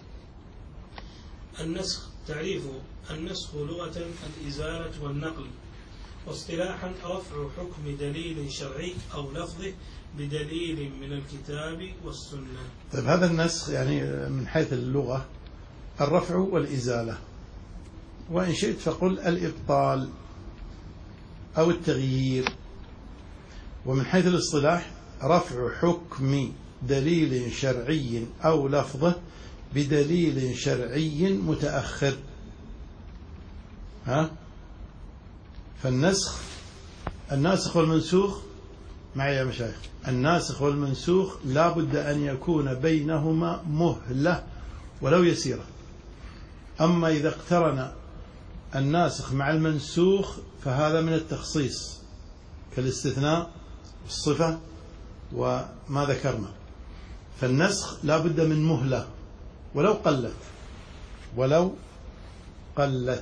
[SPEAKER 3] النسخ: تعريفه: النسخ لغة الإزالة والنقل، واصطلاحا رفع حكم دليل شرعي أو لفظه بدليل من الكتاب والسنة.
[SPEAKER 4] طيب هذا النسخ يعني من حيث اللغة الرفع والإزالة، وإن شئت فقل الإبطال أو التغيير. ومن حيث الاصطلاح رفع حكم دليل شرعي أو لفظه بدليل شرعي متأخر. ها؟ فالنسخ الناسخ والمنسوخ معي يا مشايخ، الناسخ والمنسوخ لا بد أن يكون بينهما مهلة ولو يسيرة. أما إذا اقترن الناسخ مع المنسوخ فهذا من التخصيص كالاستثناء والصفة وما ذكرنا. فالنسخ لا بد من مهلة ولو قلت ولو قلت.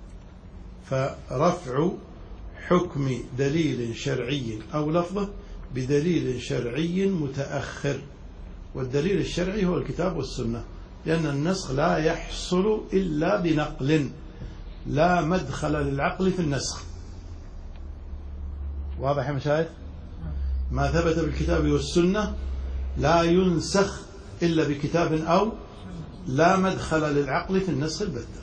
[SPEAKER 4] فرفع حكم دليل شرعي أو لفظه بدليل شرعي متأخر. والدليل الشرعي هو الكتاب والسنة، لأن النسخ لا يحصل إلا بنقل، لا مدخل للعقل في النسخ. واضح يا مشايخ؟ ما ثبت بالكتاب والسنة لا ينسخ إلا بكتاب أو لا مدخل للعقل في النسخ البتة.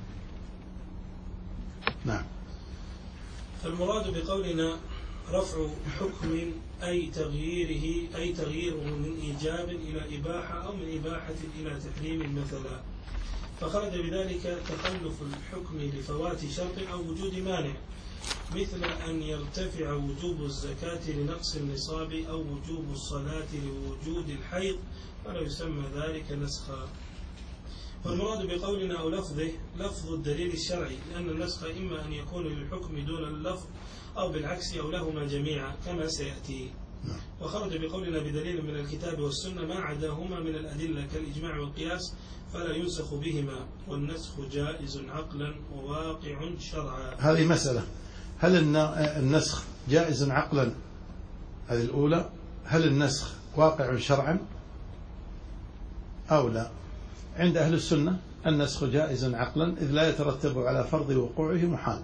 [SPEAKER 4] نعم.
[SPEAKER 3] فالمراد بقولنا رفع حكم أي تغييره أي تغييره من إيجاب إلى إباحة أو من إباحة إلى تحريم مثلا، فخرج بذلك تخلف الحكم لفوات شرط أو وجود مانع، مثل أن يرتفع وجوب الزكاة لنقص النصاب أو وجوب الصلاة لوجود الحيض، فلا يسمى ذلك نسخا. والمراد بقولنا أو لفظه لفظ الدليل الشرعي، لأن النسخ إما أن يكون للحكم دون اللفظ أو بالعكس أو لهما جميعا كما سيأتي. وخرج بقولنا بدليل من الكتاب والسنة ما عداهما من الأدلة كالإجماع والقياس فلا ينسخ بهما، والنسخ جائز عقلا وواقع شرعا.
[SPEAKER 4] هذه مسألة، هل النسخ جائز عقلا؟ هذه الأولى. هل النسخ واقع شرعا أو لا؟ عند أهل السنة النسخ جائز عقلا، إذ لا يترتب على فرض وقوعه محال،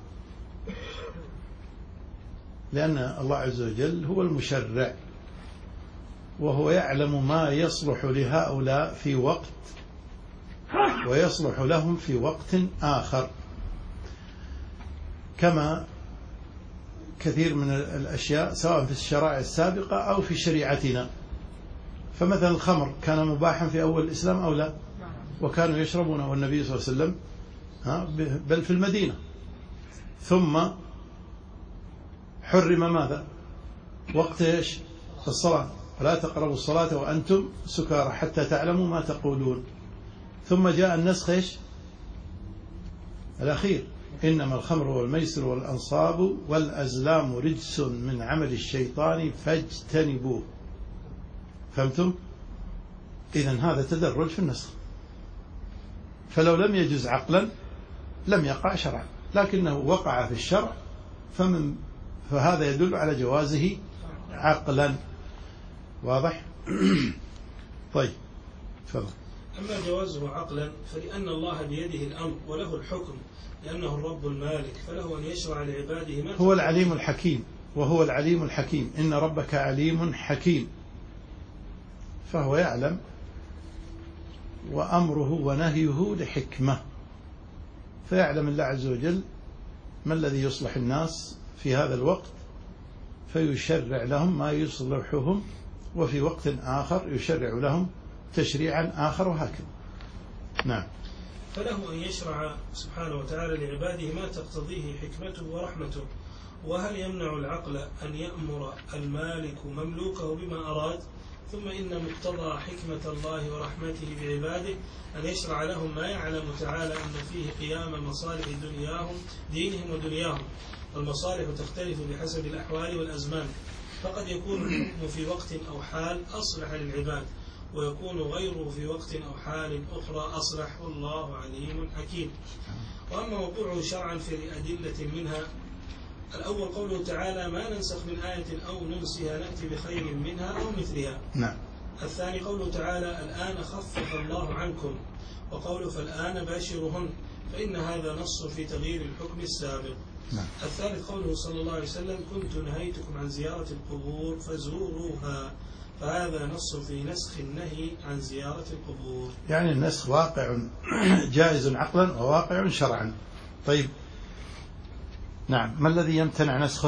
[SPEAKER 4] لأن الله عز وجل هو المشرع، وهو يعلم ما يصلح لهؤلاء في وقت ويصلح لهم في وقت آخر، كما كثير من الأشياء سواء في الشرائع السابقة أو في شريعتنا. فمثلا الخمر كان مباحا في أول الإسلام أو لا؟ وكانوا يشربونه والنبي صلى الله عليه وسلم بل في المدينة، ثم حرم ماذا؟ وقت ايش؟ الصلاة، ولا تقربوا الصلاة وأنتم سكارى حتى تعلموا ما تقولون. ثم جاء النسخ ايش؟ الأخير: إنما الخمر والميسر والأنصاب والأزلام رجس من عمل الشيطان فاجتنبوه. فهمتم؟ إذن هذا تدرج في النسخ، فلو لم يجز عقلا لم يقع شرعا، لكنه وقع في الشرع فمن فهذا يدل على جوازه عقلا. واضح؟ طيب تفضل.
[SPEAKER 3] أما جوازه عقلا فلأن الله بيده الأمر وله الحكم، لأنه الرب المالك، فله أن يشرع لعباده ما
[SPEAKER 4] هو العليم الحكيم، وهو العليم الحكيم، إن ربك عليم حكيم، فهو يعلم، وأمره ونهيه لحكمة، فيعلم الله عز وجل ما الذي يصلح الناس في هذا الوقت فيشرع لهم ما يصلحهم، وفي وقت آخر يشرع لهم تشريعا آخر، وهكذا. نعم.
[SPEAKER 3] فله أن يشرع سبحانه وتعالى لعباده ما تقتضيه حكمته ورحمته. وهل يمنع العقل أن يأمر المالك مملوكه بما أراد؟ ثم إن مقتضى حكمة الله ورحمته بعباده أن يشرع لهم ما يعلم تعالى أن فيه قيام مصالح دنياهم دينهم ودنياهم، والمصالح تختلف بحسب الأحوال والأزمان، فقد يكون الحكم في وقت أو حال أصلح للعباد، ويكون غيره في وقت أو حال أخرى أصلح، والله عليم حكيم. وأما وقوعه شرعا في أدلة منها: الأول قوله تعالى: ما ننسخ من آية أو ننسها نأتي بخير منها أو مثلها.
[SPEAKER 4] نعم.
[SPEAKER 3] الثاني قوله تعالى: الآن خفف الله عنكم، وقوله: فالآن باشرهن، فإن هذا نص في تغيير الحكم السابق.
[SPEAKER 4] نعم.
[SPEAKER 3] الثالث قوله صلى الله عليه وسلم: كنت نهيتكم عن زيارة القبور فزوروها، فهذا نص في نسخ النهي عن زيارة القبور.
[SPEAKER 4] يعني النسخ واقع جائز عقلا وواقع شرعا. طيب، نعم. ما الذي يمتنع نسخه؟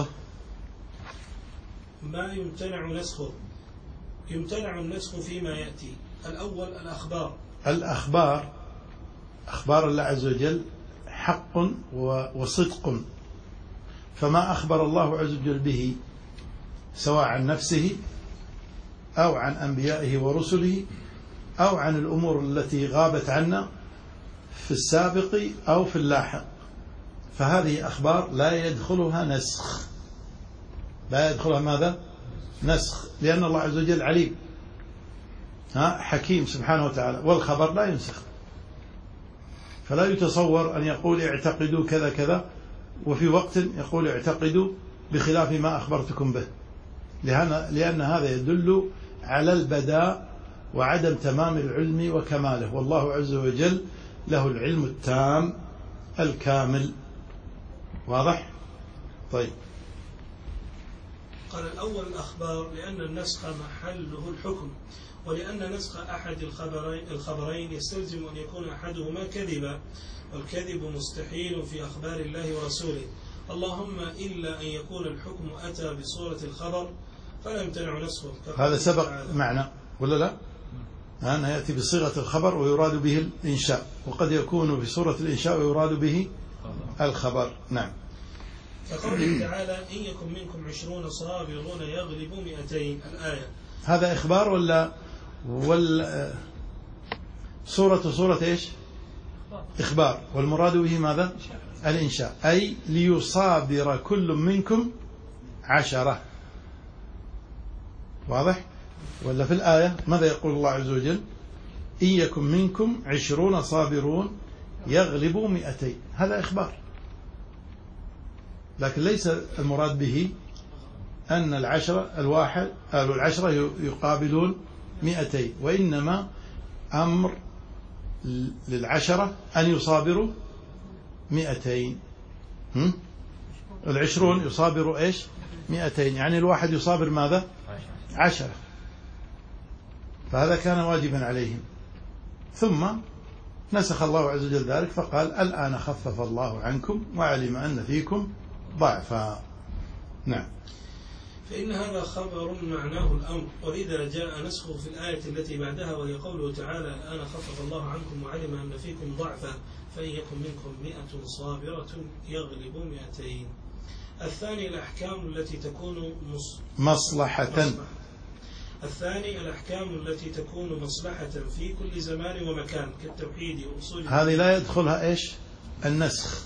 [SPEAKER 3] ما يمتنع نسخه: يمتنع النسخ فيما يأتي. الأول الأخبار.
[SPEAKER 4] الأخبار أخبار الله عز وجل حق وصدق، فما أخبر الله عز وجل به سواء عن نفسه أو عن أنبيائه ورسله أو عن الأمور التي غابت عنا في السابق أو في اللاحق، فهذه أخبار لا يدخلها نسخ، لا يدخلها ماذا؟ نسخ، لأن الله عز وجل عليم ها حكيم سبحانه وتعالى، والخبر لا ينسخ. فلا يتصور أن يقول اعتقدوا كذا كذا وفي وقت يقول اعتقدوا بخلاف ما أخبرتكم به، لأن هذا يدل على البداء وعدم تمام العلم وكماله، والله عز وجل له العلم التام الكامل. واضح؟ طيب.
[SPEAKER 3] قال الأول الأخبار لأن النسخ محله الحكم، ولأن نسخ أحد الخبرين, الخبرين يستلزم أن يكون أحدهما كذبا، والكذب مستحيل في أخبار الله ورسوله، اللهم إلا أن يكون الحكم أتى بصورة الخبر فلا يمتنع نسخه.
[SPEAKER 4] هذا سبق معنى ولا لا؟ أنا يأتي بصيغة الخبر ويراد به الإنشاء، وقد يكون بصورة الإنشاء ويراد به الخبر. نعم.
[SPEAKER 3] كقوله تعالى إن يكن منكم عشرون صابرون يغلبوا مئتين، الآية.
[SPEAKER 4] هذا إخبار ولا ولا صورة صورة إيش؟ إخبار، والمراد به ماذا؟ الإنشاء، أي ليصابر كل منكم عشرة. واضح؟ ولا في الآية ماذا يقول الله عز وجل؟ إن يكن منكم عشرون صابرون يغلبوا مئتين، هذا إخبار، لكن ليس المراد به أن العشرة الواحد أو العشرة يقابلون مئتين، وإنما أمر للعشرة أن يصابروا مئتين. العشرون يصابروا إيش؟ مئتين، يعني الواحد يصابر ماذا؟ عشرة، فهذا كان واجبا عليهم. ثم نسخ الله عز وجل ذلك فقال الآن خفف الله عنكم وعلم أن فيكم ضعفا. نعم.
[SPEAKER 3] فإن هذا خبر معناه الأمر، ولذا جاء نسخه في الآية التي بعدها، وهي قوله تعالى الآن خفف الله عنكم وعلم أن فيكم ضعفا فإن يكن منكم مئة صابرة يغلبوا مئتين. الثاني الأحكام التي تكون مص...
[SPEAKER 4] مصلحة.
[SPEAKER 3] مصلحة. الثاني الأحكام التي تكون مصلحة في كل زمان ومكان كالتوحيد وأصول.
[SPEAKER 4] هذه لا يدخلها إيش؟ النسخ.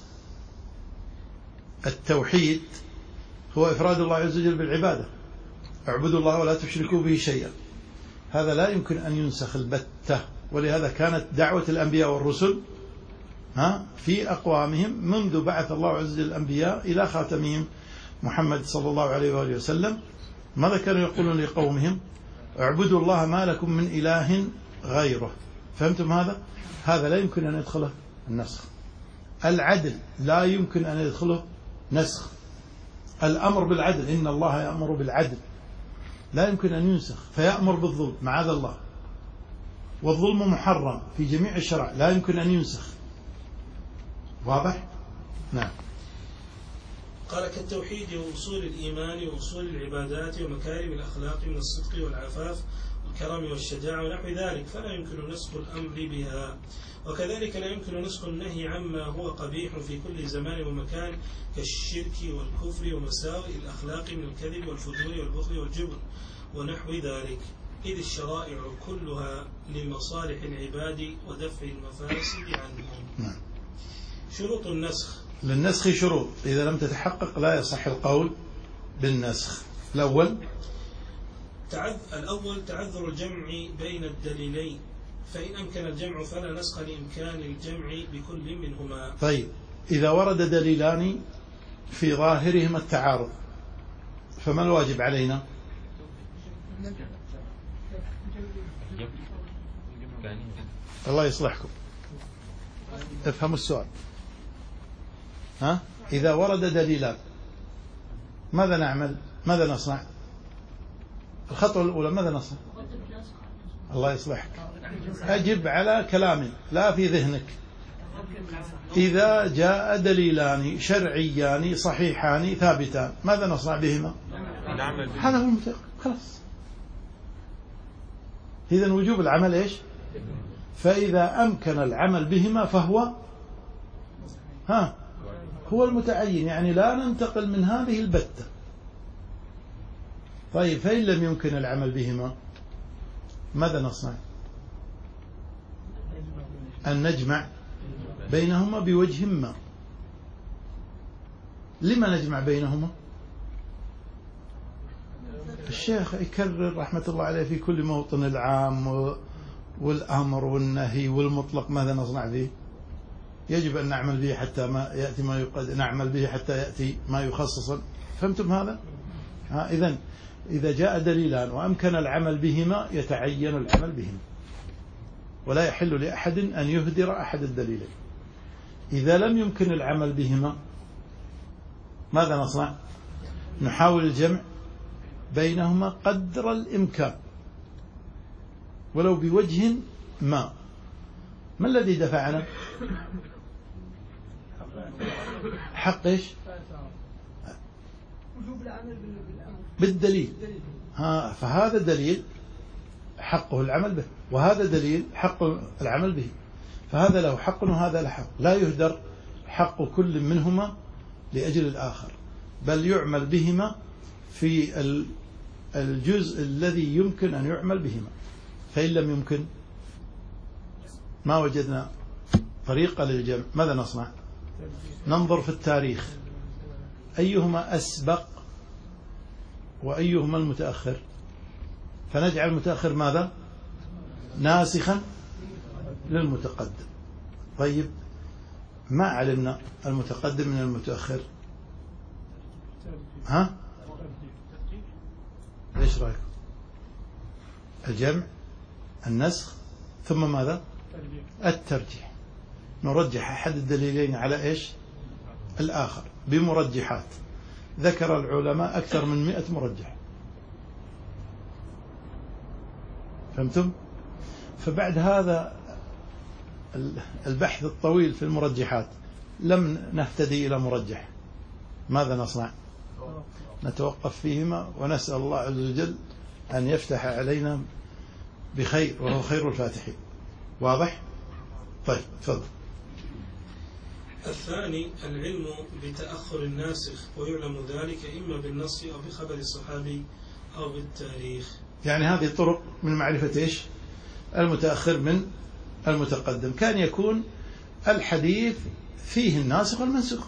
[SPEAKER 4] التوحيد هو إفراد الله عز وجل بالعبادة، اعبدوا الله ولا تشركوا به شيئا، هذا لا يمكن أن ينسخ البتة، ولهذا كانت دعوة الأنبياء والرسل ها في أقوامهم منذ بعث الله عز وجل الأنبياء إلى خاتمهم محمد صلى الله عليه وآله وسلم. ماذا كانوا يقولون لقومهم؟ اعبدوا الله ما لكم من إله غيره. فهمتم هذا؟ هذا لا يمكن أن يدخله النسخ. العدل لا يمكن أن يدخله نسخ. الأمر بالعدل، إن الله يأمر بالعدل، لا يمكن أن ينسخ، فيأمر بالظلم معاذ الله، والظلم محرم في جميع الشرع، لا يمكن أن ينسخ. واضح؟ نعم.
[SPEAKER 3] قال كالتوحيد وأصول الإيمان وأصول العبادات ومكارم الأخلاق من الصدق والعفاف والكرم والشجاعة ونحو ذلك، فلا يمكن نسخ الأمر بها. وكذلك لا يمكن نسخ النهي عما هو قبيح في كل زمان ومكان كالشرك والكفر ومساوئ الأخلاق من الكذب والفجور والبخل والجبن ونحو ذلك، إذ الشرائع كلها لمصالح العباد ودفع المفاسد عنهم.
[SPEAKER 4] نعم.
[SPEAKER 3] شروط النسخ.
[SPEAKER 4] للنسخ شروط، إذا لم تتحقق لا يصح القول بالنسخ. الأول
[SPEAKER 3] تعذ... الأول تعذر الجمع بين الدليلين، فإن أمكن الجمع فلا نسخ لإمكان الجمع بكل منهما.
[SPEAKER 4] طيب، إذا ورد دليلان في ظاهرهما التعارض فما الواجب علينا؟ الله يصلحكم، افهموا السؤال. ها؟ إذا ورد دليلان ماذا نعمل؟ ماذا نصنع؟ الخطوة الأولى ماذا نصنع؟ الله يصلحك، أجب على كلام لا في ذهنك. إذا جاء دليلان شرعيان صحيحان ثابتان ماذا نصنع بهما؟ هذا هو المتيقن، خلاص. إذن وجوب العمل إيش؟ فإذا أمكن العمل بهما فهو ها هو المتعين، يعني لا ننتقل من هذه البتة. طيب، فإن لم يمكن العمل بهما ماذا نصنع؟ أن نجمع بينهما بوجه ما. لما نجمع بينهما؟ الشيخ يكرر رحمة الله عليه في كل موطن العام والأمر والنهي والمطلق ماذا نصنع به؟ يجب أن نعمل به حتى ما يأتي ما يقد نعمل به حتى يأتي ما يخصص. فهمتم هذا؟ ها إذن إذا جاء دليلان وأمكن العمل بهما يتعين العمل بهما، ولا يحل لأحد أن يهدر أحد الدليلين. إذا لم يمكن العمل بهما ماذا نصنع؟ نحاول الجمع بينهما قدر الإمكان ولو بوجه ما. ما الذي دفعنا؟ حق إيش؟ بالدليل. ها، فهذا دليل حقه العمل به، وهذا دليل حق العمل به، فهذا له حق وهذا له حق، لا يهدر حق كل منهما لأجل الآخر، بل يعمل بهما في الجزء الذي يمكن أن يعمل بهما. فإن لم يمكن ما وجدنا طريقة للجمع، ماذا نصنع؟ ننظر في التاريخ أيهما أسبق وأيهما المتأخر، فنجعل المتأخر ماذا؟ ناسخا للمتقدم. طيب ما علمنا المتقدم من المتأخر، ها؟ ايش رأيكم؟ الجمع، النسخ، ثم ماذا؟ الترجيح. نرجح أحد الدليلين على ايش؟ الآخر بمرجحات. ذكر العلماء أكثر من مئة مرجح. فهمتم؟ فبعد هذا البحث الطويل في المرجحات لم نهتدي إلى مرجح، ماذا نصنع؟ نتوقف فيهما ونسأل الله عز وجل أن يفتح علينا بخير وهو خير الفاتحين. واضح؟ طيب تفضل.
[SPEAKER 3] الثاني العلم بتأخر الناسخ، ويعلم ذلك إما بالنص أو بخبر الصحابي أو بالتاريخ.
[SPEAKER 4] يعني هذه طرق من معرفة إيش؟ المتأخر من المتقدم. كان يكون الحديث فيه الناسخ والمنسوخ،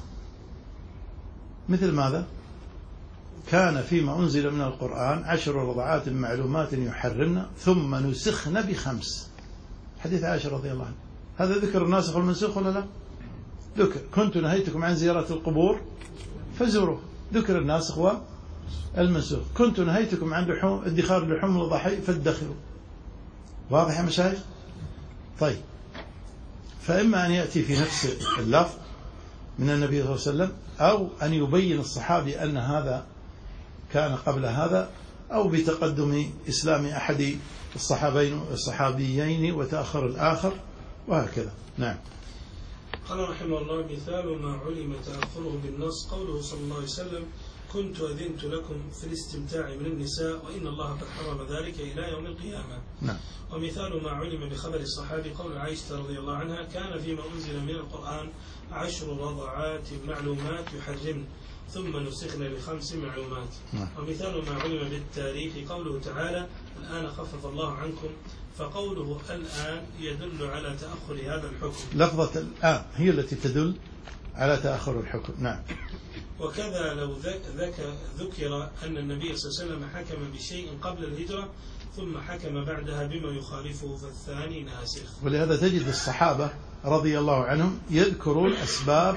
[SPEAKER 4] مثل ماذا؟ كان فيما أنزل من القرآن عشر رضعات معلومات يحرمن ثم نسخن بخمس، حديث عائشة رضي الله عنها. هذا ذكر الناسخ والمنسوخ ولا لا؟ ذكر. كنت نهيتكم عن زيارة القبور فزوروا، ذكر الناسخ والمنسوخ. كنت نهيتكم عن لحوم ادخار اللحوم الضحي فادخروا. واضح يا مشايخ؟ طيب، فإما أن يأتي في نفس اللفظ من النبي صلى الله عليه وسلم، أو أن يبين الصحابي أن هذا كان قبل هذا، أو بتقدم إسلام أحد الصحابين الصحابيين وتأخر الآخر، وهكذا. نعم.
[SPEAKER 3] قال رحمه الله: مثال ما علم تأخره بالنص قوله صلى الله عليه وسلم: كنت أذنت لكم في الاستمتاع من النساء وإن الله قد حرم ذلك إلى يوم القيامة.
[SPEAKER 4] نعم.
[SPEAKER 3] ومثال ما علم بخبر الصحابي قول عائشة رضي الله عنها: كان فيما أنزل من القرآن عشر رضعات معلومات يحرمن ثم نسخن بخمس معلومات.
[SPEAKER 4] نعم.
[SPEAKER 3] ومثال ما علم بالتاريخ قوله تعالى: الآن خفف الله عنكم، فقوله الآن يدل على تأخر هذا الحكم.
[SPEAKER 4] لفظة الآن هي التي تدل على تأخر الحكم. نعم.
[SPEAKER 3] وكذا لو ذك ذكر أن النبي صلى الله عليه وسلم حكم بشيء قبل الهجرة ثم حكم بعدها بما يخالفه فالثاني ناسخ.
[SPEAKER 4] ولهذا تجد الصحابة رضي الله عنهم يذكرون أسباب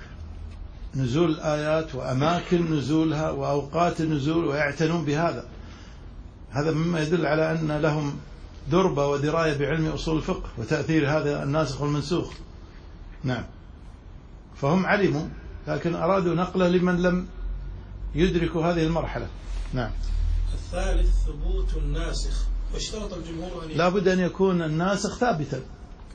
[SPEAKER 4] نزول الآيات وأماكن نزولها وأوقات النزول ويعتنون بهذا. هذا مما يدل على أن لهم دربة ودراية بعلم أصول الفقه وتأثير هذا الناسخ والمنسوخ. نعم. فهم علموا، لكن أرادوا نقله لمن لم يدركوا هذه المرحلة. نعم.
[SPEAKER 3] الثالث ثبوت الناسخ، واشترط الجمهور أن
[SPEAKER 4] لا بد أن يكون الناسخ ثابتا.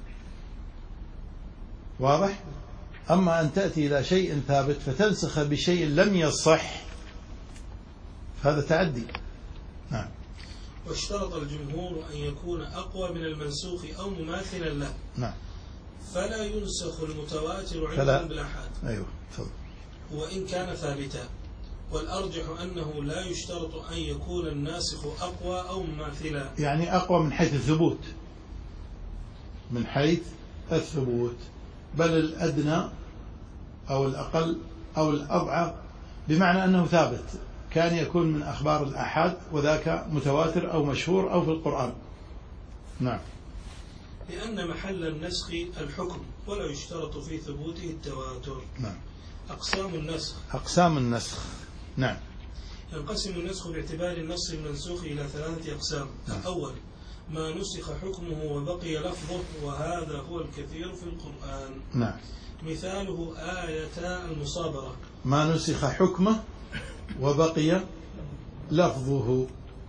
[SPEAKER 4] واضح؟ أما أن تأتي إلى شيء ثابت فتنسخ بشيء لم يصح هذا تعدي. نعم.
[SPEAKER 3] واشترط الجمهور أن يكون أقوى من المنسوخ أو مماثلا له.
[SPEAKER 4] نعم.
[SPEAKER 3] فلا ينسخ المتواتر
[SPEAKER 4] فلا.
[SPEAKER 3] عندهم بالآحاد.
[SPEAKER 4] أيوه. فضل.
[SPEAKER 3] وإن كان ثابتا، والأرجح أنه لا يشترط أن يكون الناسخ أقوى أو مماثلا.
[SPEAKER 4] يعني أقوى من حيث الثبوت، من حيث الثبوت، بل الأدنى أو الأقل أو الأضعف، بمعنى أنه ثابت. كان يكون من أخبار الآحاد وذاك متواتر أو مشهور أو في القرآن. نعم.
[SPEAKER 3] لأن محل النسخ الحكم ولا يشترط في ثبوته التواتر.
[SPEAKER 4] نعم.
[SPEAKER 3] أقسام النسخ.
[SPEAKER 4] أقسام النسخ. نعم.
[SPEAKER 3] ينقسم النسخ باعتبار النص المنسوخ إلى ثلاثة أقسام. الأول ما نسخ حكمه وبقي لفظه، وهذا هو الكثير في القرآن.
[SPEAKER 4] نعم.
[SPEAKER 3] مثاله آية المصابرة.
[SPEAKER 4] ما نسخ حكمه وبقي لفظه،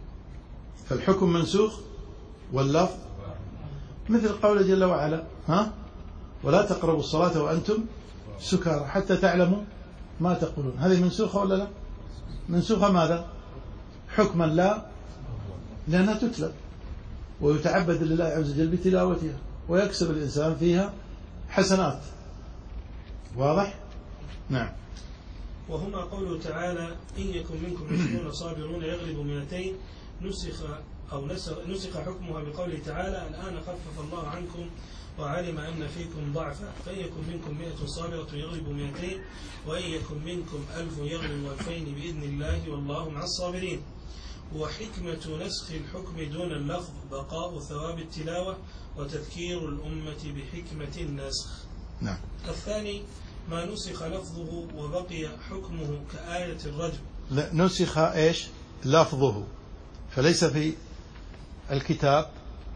[SPEAKER 4] فالحكم منسوخ واللفظ مثل قوله جل وعلا ها ولا تقربوا الصلاة وأنتم سكارى حتى تعلموا ما تقولون. هذه منسوخة ولا لا؟ منسوخة ماذا؟ حكما لا، لأنها تتلى ويتعبد لله عز وجل بتلاوتها ويكسب الإنسان فيها حسنات. واضح؟ نعم.
[SPEAKER 3] وهما قوله تعالى إن يكن منكم عشرون صابرون يغلبوا مئتين، نسخ أو نسخ حكمها بقوله تعالى الآن خفف الله عنكم وعلم أن فيكم ضعفا، فإن يكن منكم مئة صابرة يغلب مئتين، وإن يكن منكم ألف يغلب ألفين بإذن الله والله مع الصابرين. وحكمة نسخ الحكم دون اللفظ بقاء ثواب التلاوة وتذكير الأمة بحكمة النسخ.
[SPEAKER 4] نعم.
[SPEAKER 3] الثاني ما نسخ لفظه وبقي حكمه كآية الرجم.
[SPEAKER 4] لا، نسخ إيش؟ لفظه، فليس في الكتاب،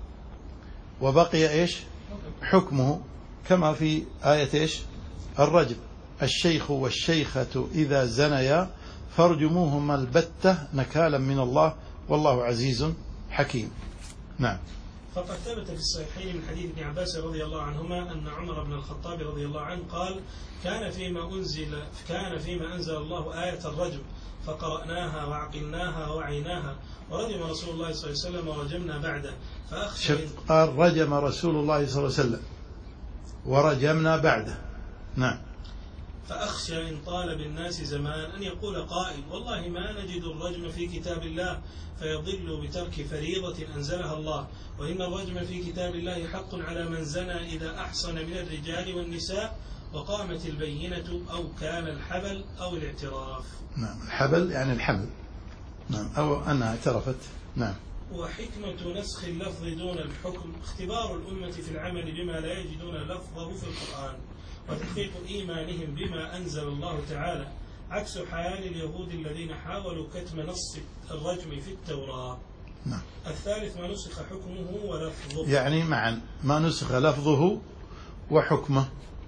[SPEAKER 4] وبقي إيش؟ حكمه، كما في آية إيش؟ الرجم الشيخ والشيخة إذا زنيا فارجموهما البتة نكالا من الله والله عزيز حكيم. نعم.
[SPEAKER 3] فقد ثبت في الصحيحين من حديث ابن عباس رضي الله عنهما أن عمر بن الخطاب رضي الله عنه قال كان فيما أنزل كان فيما أنزل الله آية الرجم فقرأناها وعقلناها ووعيناها ورجم رسول الله صلى الله عليه وسلم ورجمنا بعده فأخشى.
[SPEAKER 4] قال رجم رسول الله صلى الله عليه وسلم ورجمنا بعده. نعم.
[SPEAKER 3] فأخشى إن طال بالناس زمان أن يقول قائل والله ما نجد الرجم في كتاب الله فيضل بترك فريضة أنزلها الله، وإن الرجم في كتاب الله حق على من زنى إذا أحصن من الرجال والنساء وقامت البينة أو كان الحبل أو الاعتراف.
[SPEAKER 4] نعم. الحبل يعني الحمل. نعم. أو أنها اعترفت. نعم.
[SPEAKER 3] وحكمة نسخ اللفظ دون الحكم اختبار الأمة في العمل بما لا يجدون لفظه في القرآن وتحقيق إيمانهم بما أنزل الله تعالى، عكس حال اليهود الذين حاولوا كتم نص الرجم في التوراة.
[SPEAKER 4] نعم.
[SPEAKER 3] الثالث ما نسخ حكمه ولفظه، يعني
[SPEAKER 4] معا ما نسخ لفظه وحكمه،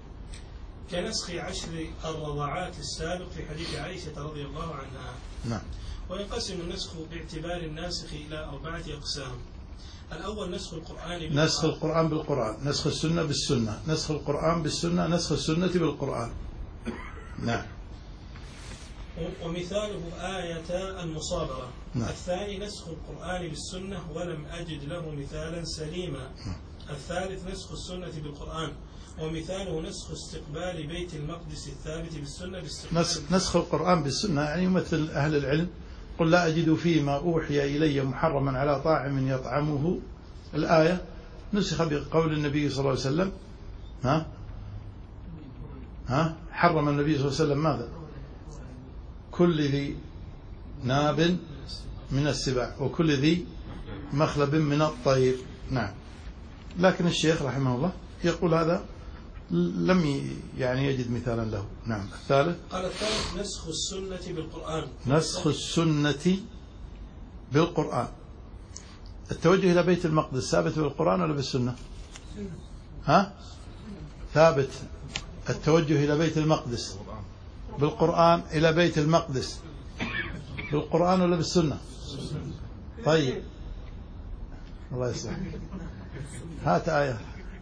[SPEAKER 3] كنسخ عشر الرضعات السابق في حديث عائشة رضي الله عنها.
[SPEAKER 4] نعم.
[SPEAKER 3] وينقسم النسخ باعتبار الناسخ إلى أربعة أقسام. الأول نسخ القرآن بالقرآن.
[SPEAKER 4] نسخ القرآن بالقرآن، نسخ السنة بالسنة، نسخ القرآن بالسنة، نسخ السنة بالقرآن. نعم.
[SPEAKER 3] ومثاله آية المصابرة.
[SPEAKER 4] نعم.
[SPEAKER 3] الثاني نسخ القرآن بالسنة ولم أجد له مثالا سليما.
[SPEAKER 4] نعم.
[SPEAKER 3] الثالث نسخ السنة بالقرآن، ومثاله نسخ استقبال بيت المقدس الثابت بالسنة باستقبال
[SPEAKER 4] نسخ, نسخ القرآن بالسنة يعني مثل أهل العلم قل لا أجد فيما أوحي إلي محرما على طاعم يطعمه، الآية نسخ بقول النبي صلى الله عليه وسلم ها ها حرم النبي صلى الله عليه وسلم ماذا؟ كل ذي ناب من السباع وكل ذي مخلب من الطير. نعم. لكن الشيخ رحمه الله يقول هذا لم يعني يجد مثالا له. نعم. الثالث
[SPEAKER 3] قال الثالث نسخ السنة بالقرآن.
[SPEAKER 4] نسخ السنة بالقرآن. التوجه إلى بيت المقدس ثابت بالقرآن ولا بالسنة؟ ها؟ ثابت التوجه إلى بيت المقدس بالقرآن، إلى بيت المقدس بالقرآن ولا بالسنة؟ طيب الله يصلح، هات آية.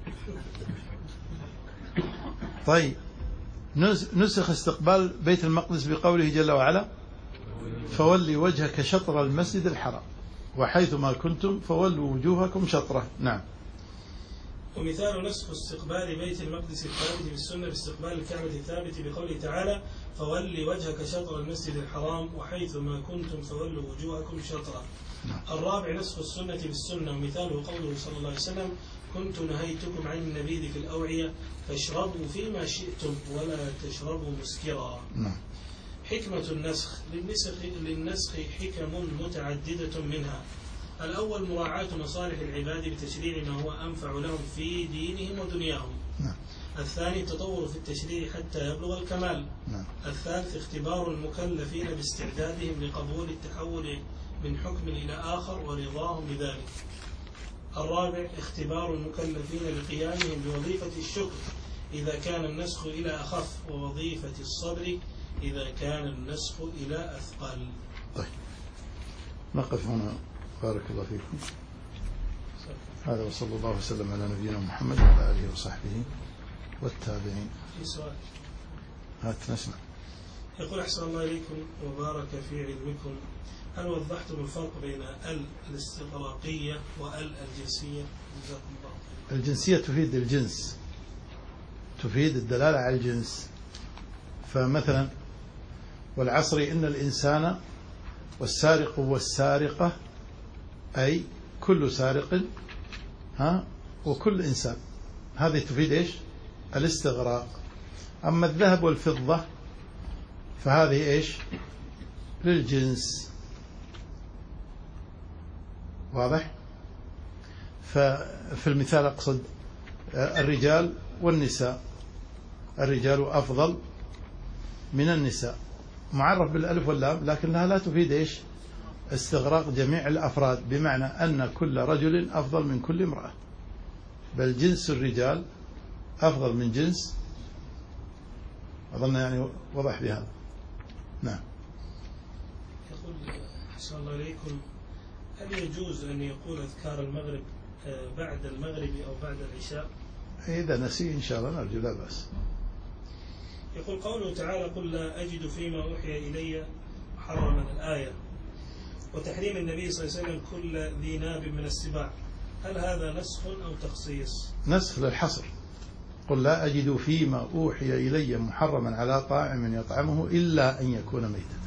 [SPEAKER 4] طيب نسخ استقبال بيت المقدس بقوله جل وعلا فولي وجهك شطر المسجد الحرام وحيث ما كنتم فولوا وجوهكم شطره. نعم.
[SPEAKER 3] ومثال نسخ استقبال بيت المقدس الثابت بالسنة باستقبال الكعبة الثابت بقوله تعالى فولي وجهك شطر المسجد الحرام وحيث ما كنتم فولوا وجوهكم شطره. الرابع نسخ السنة بالسنة، ومثاله قوله صلى الله عليه وسلم كنت نهيتكم عن النبيذ في الأوعية فاشربوا فيما شئتم ولا تشربوا مسكرا.
[SPEAKER 4] نعم.
[SPEAKER 3] حكمة النسخ للنسخ, للنسخ حكم متعددة منها. الأول مراعاة مصالح العباد بتشريع ما هو أنفع لهم في دينهم ودنياهم.
[SPEAKER 4] نعم.
[SPEAKER 3] الثاني التطور في التشريع حتى يبلغ الكمال.
[SPEAKER 4] نعم.
[SPEAKER 3] الثالث اختبار المكلفين باستعدادهم لقبول التحول من حكم إلى آخر ورضاهم بذلك. الرابع اختبار المكلفين لقيامهم بوظيفة الشكر إذا كان النسخ إلى أخف، ووظيفة الصبر إذا كان النسخ إلى أثقل.
[SPEAKER 4] طيب نقف هنا، بارك الله فيكم. هذا وصلى الله وسلم على نبينا محمد وعلى آله وصحبه والتابعين.
[SPEAKER 3] في سؤال.
[SPEAKER 4] هات نسمع.
[SPEAKER 3] يقول أحسن الله إليكم وبارك في علمكم، هل وضحتم الفرق بين ال الاستغراقية وال الجنسية؟ جزاكم الله خير.
[SPEAKER 4] الجنسية تفيد الجنس، تفيد الدلالة على الجنس. فمثلا والعصر إن الإنسان والسارق والسارقة، أي كل سارق ها وكل إنسان، هذه تفيد إيش؟ الاستغراق. أما الذهب والفضة فهذه إيش؟ للجنس. واضح؟ ففي المثال أقصد الرجال والنساء، الرجال أفضل من النساء، معرف بالألف واللام، لكنها لا تفيد إيش؟ استغراق جميع الأفراد، بمعنى أن كل رجل أفضل من كل امرأة، بل جنس الرجال أفضل من جنس. أظن يعني وضح بهذا. نعم.
[SPEAKER 3] يقول أحسن الله إليكم، هل يجوز أن يقول أذكار المغرب بعد المغرب أو بعد العشاء؟
[SPEAKER 4] إذا نسي إن شاء الله نرجو لا بأس.
[SPEAKER 3] يقول قوله تعالى قل لا أجد فيما أوحي إلي محرما الآية، وتحريم النبي صلى الله عليه وسلم كل ذي ناب من السباع، هل هذا نسخ أو تخصيص؟
[SPEAKER 4] نسخ للحصر. قل لا أجد فيما أوحي إلي محرما على طاعم يطعمه إلا أن يكون ميتا.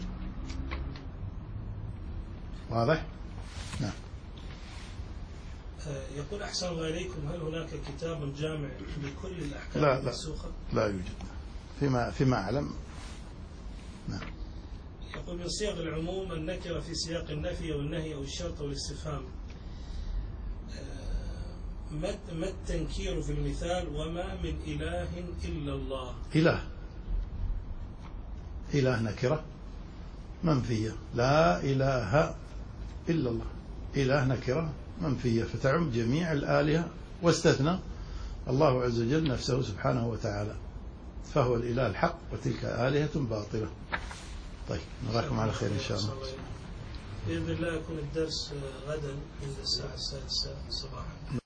[SPEAKER 4] واضح؟ نعم.
[SPEAKER 3] يقول أحسن الله إليكم، هل هناك كتاب جامع لكل الأحكام
[SPEAKER 4] لا
[SPEAKER 3] المنسوخة؟
[SPEAKER 4] لا لا يوجد فيما فيما أعلم. نعم.
[SPEAKER 3] يقول من صيغ العموم النكرة في سياق النفي أو النهي أو الشرط أو الاستفهام، ما التنكير في المثال وما من إله إلا الله؟
[SPEAKER 4] إله إله نكرة منفية، لا إله إلا الله، إله نكرة منفية فتعم جميع الآلهة، واستثنى الله عز وجل نفسه سبحانه وتعالى، فهو الإله الحق وتلك آلهة باطلة. طيب نراكم على خير إن شاء الله.
[SPEAKER 3] بإذن الله يكون الدرس غدا عند الساعة السادسة صباحا.